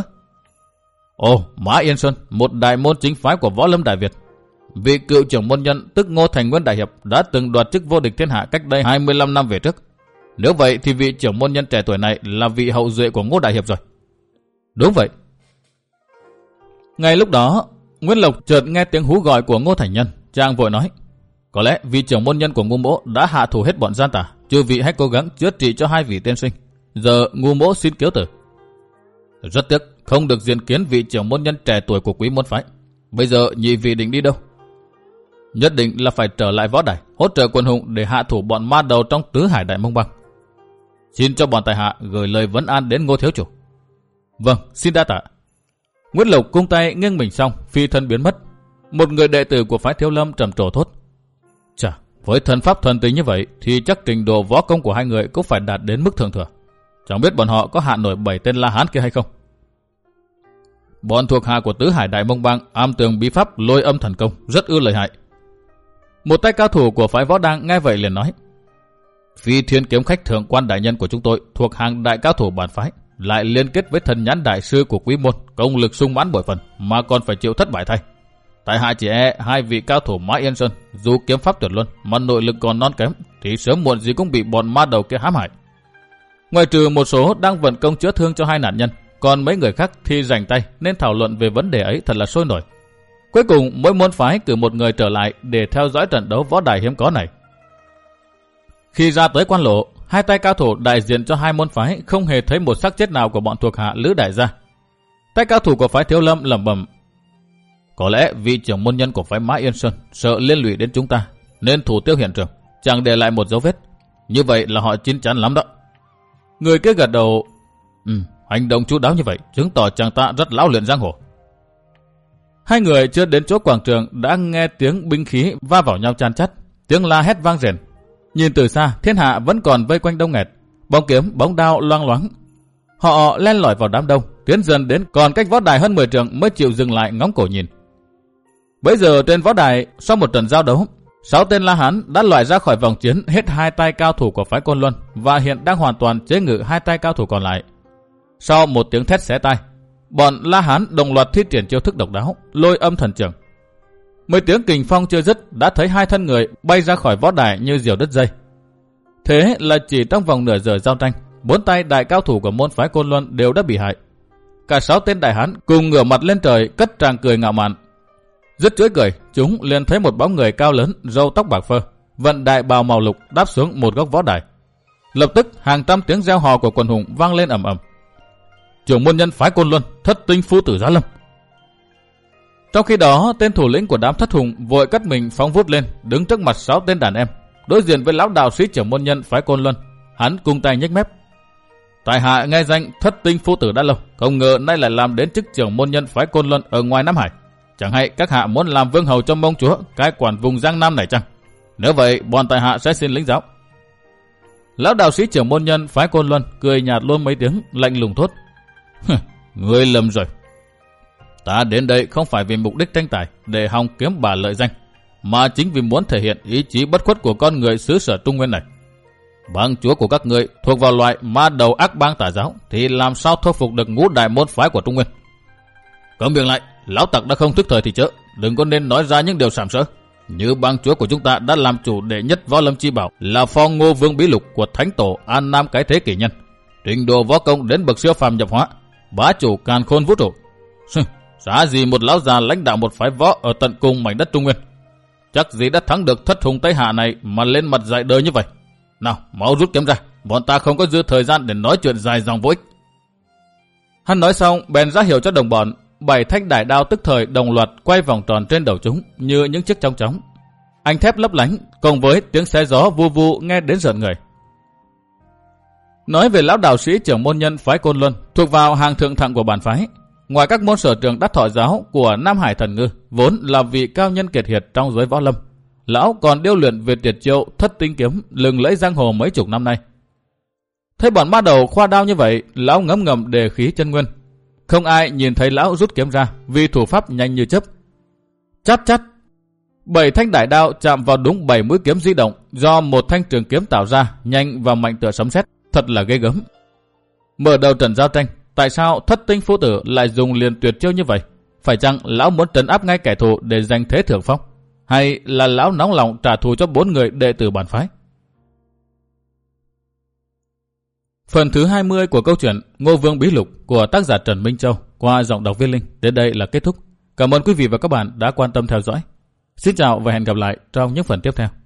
ồ, Mã Yên Sơn, một đại môn chính phái của Võ Lâm Đại Việt. Vị cựu trưởng môn nhân tức Ngô Thành Nguyên đại hiệp đã từng đoạt chức vô địch thiên hạ cách đây hai mươi lăm năm về trước. Nếu vậy thì vị trưởng môn nhân trẻ tuổi này là vị hậu duệ của Ngô đại hiệp rồi. Đúng vậy. Ngay lúc đó, Nguyễn Lộc chợt nghe tiếng hú gọi của Ngô Thành Nhân, chàng vội nói: có lẽ vị trưởng môn nhân của Ngu Mỗ đã hạ thủ hết bọn gian tà, chư vị hãy cố gắng chữa trị cho hai vị tiên sinh. Giờ Ngu Mỗ xin cáo từ. Rất tiếc không được diện kiến vị trưởng môn nhân trẻ tuổi của Quý môn phái. Bây giờ nhị vị định đi đâu? Nhất định là phải trở lại võ đài, hỗ trợ quân hùng để hạ thủ bọn ma đầu trong tứ hải đại mông băng. Xin cho bọn tài hạ gửi lời vấn an đến Ngô thiếu chủ. Vâng, xin đa tạ. Nguyễn Lộc cung tay nghiêng mình xong, phi thân biến mất. Một người đệ tử của phái Thiếu Lâm trầm trồ thốt: chà, với thần pháp thần tính như vậy thì chắc trình độ võ công của hai người cũng phải đạt đến mức thượng thừa. Chẳng biết bọn họ có hạ nổi bảy tên La Hán kia hay không? Bọn thuộc hạ của tứ hải đại mông bang am tường bí pháp lôi âm thần công rất ư lợi hại. Một tay cao thủ của phái võ đang nghe vậy liền nói: Phi Thiên kiếm khách thượng quan đại nhân của chúng tôi thuộc hàng đại cao thủ bản phái, lại liên kết với thần nhãn đại sư của quý môn, công lực sung mãn bội phần mà còn phải chịu thất bại thay. Tại hạ chỉ e hai vị cao thủ Mã Yên Sơn dù kiếm pháp tuyệt luân mà nội lực còn non kém thì sớm muộn gì cũng bị bọn ma đầu kia hãm hại. Ngoài trừ một số đang vận công chữa thương cho hai nạn nhân, còn mấy người khác thì rảnh tay nên thảo luận về vấn đề ấy thật là sôi nổi. Cuối cùng mỗi môn phái cử một người trở lại để theo dõi trận đấu võ đài hiếm có này. Khi ra tới quan lộ, hai tay cao thủ đại diện cho hai môn phái không hề thấy một xác chết nào của bọn thuộc hạ Lữ đại gia. Tay cao thủ của phái Thiếu Lâm lẩm bẩm: có lẽ vị trưởng môn nhân của phái Mã Yên Sơn sợ liên lụy đến chúng ta nên thủ tiêu hiện trường, chẳng để lại một dấu vết. Như vậy là họ chín chắn lắm đó. Người kia gật đầu: Ừ, hành động chu đáo như vậy chứng tỏ chàng ta rất lão luyện giang hồ. Hai người chưa đến chỗ quảng trường đã nghe tiếng binh khí va vào nhau chan chát, tiếng la hét vang rền. Nhìn từ xa, thiên hạ vẫn còn vây quanh đông nghẹt, bóng kiếm, bóng đao loang loáng. Họ len lỏi vào đám đông, tiến dần đến còn cách võ đài hơn mười trượng mới chịu dừng lại ngóng cổ nhìn. Bấy giờ trên võ đài, sau một trận giao đấu, sáu tên La Hán đã loại ra khỏi vòng chiến hết hai tay cao thủ của phái Côn Luân và hiện đang hoàn toàn chế ngự hai tay cao thủ còn lại. Sau một tiếng thét xé tai, bọn La Hán đồng loạt thi triển chiêu thức độc đáo, lôi âm thần trưởng. Mấy tiếng kình phong chưa dứt đã thấy hai thân người bay ra khỏi võ đài như diều đứt dây. Thế là chỉ trong vòng nửa giờ giao tranh, bốn tay đại cao thủ của môn phái Côn Luân đều đã bị hại. Cả sáu tên đại hán cùng ngửa mặt lên trời cất tràng cười ngạo mạn. Dứt chuỗi cười, chúng liền thấy một bóng người cao lớn, râu tóc bạc phơ, vận đại bào màu lục đáp xuống một góc võ đài. Lập tức hàng trăm tiếng reo hò của quần hùng vang lên ầm ầm. Trưởng môn nhân phái Côn Luân, Thất Tinh Phu tử Giá Lâm. Trong khi đó, tên thủ lĩnh của đám thất hùng vội cất mình phóng vút lên, đứng trước mặt sáu tên đàn em, đối diện với lão đạo sĩ trưởng môn nhân phái Côn Luân. Hắn cung tay nhếch mép: tại hạ nghe danh Thất Tinh Phu tử đã lâu, không ngờ nay lại làm đến chức trưởng môn nhân phái Côn Luân ở ngoài Nam Hải. Chẳng hay các hạ muốn làm vương hầu cho Mông chúa cai quản vùng Giang Nam này chăng? Nếu vậy, bọn tại hạ sẽ xin lĩnh giáo. Lão đạo sĩ trưởng môn nhân phái Côn Luân cười nhạt luôn mấy tiếng, lạnh lùng thốt: ngươi lầm rồi. Ta đến đây không phải vì mục đích tranh tài để hòng kiếm bà lợi danh, mà chính vì muốn thể hiện ý chí bất khuất của con người xứ sở Trung Nguyên này. Bang chúa của các ngươi thuộc vào loại ma đầu ác bang tà giáo, thì làm sao thuyết phục được ngũ đại môn phái của Trung Nguyên? Cấm miệng lại, lão tặc đã không thức thời thì chớ, đừng có nên nói ra những điều sàm sỡ. Như bang chúa của chúng ta đã làm chủ đệ nhất võ lâm chi bảo là Pho Ngô Vương Bí Lục của Thánh Tổ An Nam Cái Thế Kỷ Nhân, trình độ võ công đến bậc siêu phàm nhập hóa, bá chủ càn khôn vũ trụ. Giá gì một lão già lãnh đạo một phái võ ở tận cùng mảnh đất Trung Nguyên? Chắc gì đã thắng được thất hùng Tây Hạ này mà lên mặt dạy đời như vậy. Nào, mau rút kiếm ra, bọn ta không có dư thời gian để nói chuyện dài dòng vô ích. Hắn nói xong, bèn ra hiệu cho đồng bọn. Bảy thanh đại đao tức thời đồng loạt quay vòng tròn trên đầu chúng như những chiếc chong chóng. Ánh thép lấp lánh cùng với tiếng xé gió vu vu nghe đến rợn người. Nói về lão đạo sĩ trưởng môn nhân phái Côn Luân, thuộc vào hàng thượng thặng của bản phái. Ngoài các môn sở trường đắc thọ giáo của Nam Hải Thần Ngư, vốn là vị cao nhân kiệt hiệt trong giới võ lâm, lão còn điêu luyện về tuyệt chiêu Thất Tinh kiếm lừng lẫy giang hồ mấy chục năm nay. Thấy bọn ma đầu khoa đao như vậy, lão ngấm ngầm đề khí chân nguyên. Không ai nhìn thấy lão rút kiếm ra vì thủ pháp nhanh như chớp. Chát chát, bảy thanh đại đao chạm vào đúng bảy mũi kiếm di động do một thanh trường kiếm tạo ra, nhanh và mạnh tựa sấm sét, thật là ghê gớm. Mở đầu trận giao tranh, tại sao Thất Tinh Phu tử lại dùng liền tuyệt chiêu như vậy? Phải chăng lão muốn trấn áp ngay kẻ thù để giành thế thượng phong, hay là lão nóng lòng trả thù cho bốn người đệ tử bản phái? Phần thứ hai mươi của câu chuyện Ngô Vương Bí Lục của tác giả Trần Minh Châu qua giọng đọc Viên Linh đến đây là kết thúc. Cảm ơn quý vị và các bạn đã quan tâm theo dõi. Xin chào và hẹn gặp lại trong những phần tiếp theo.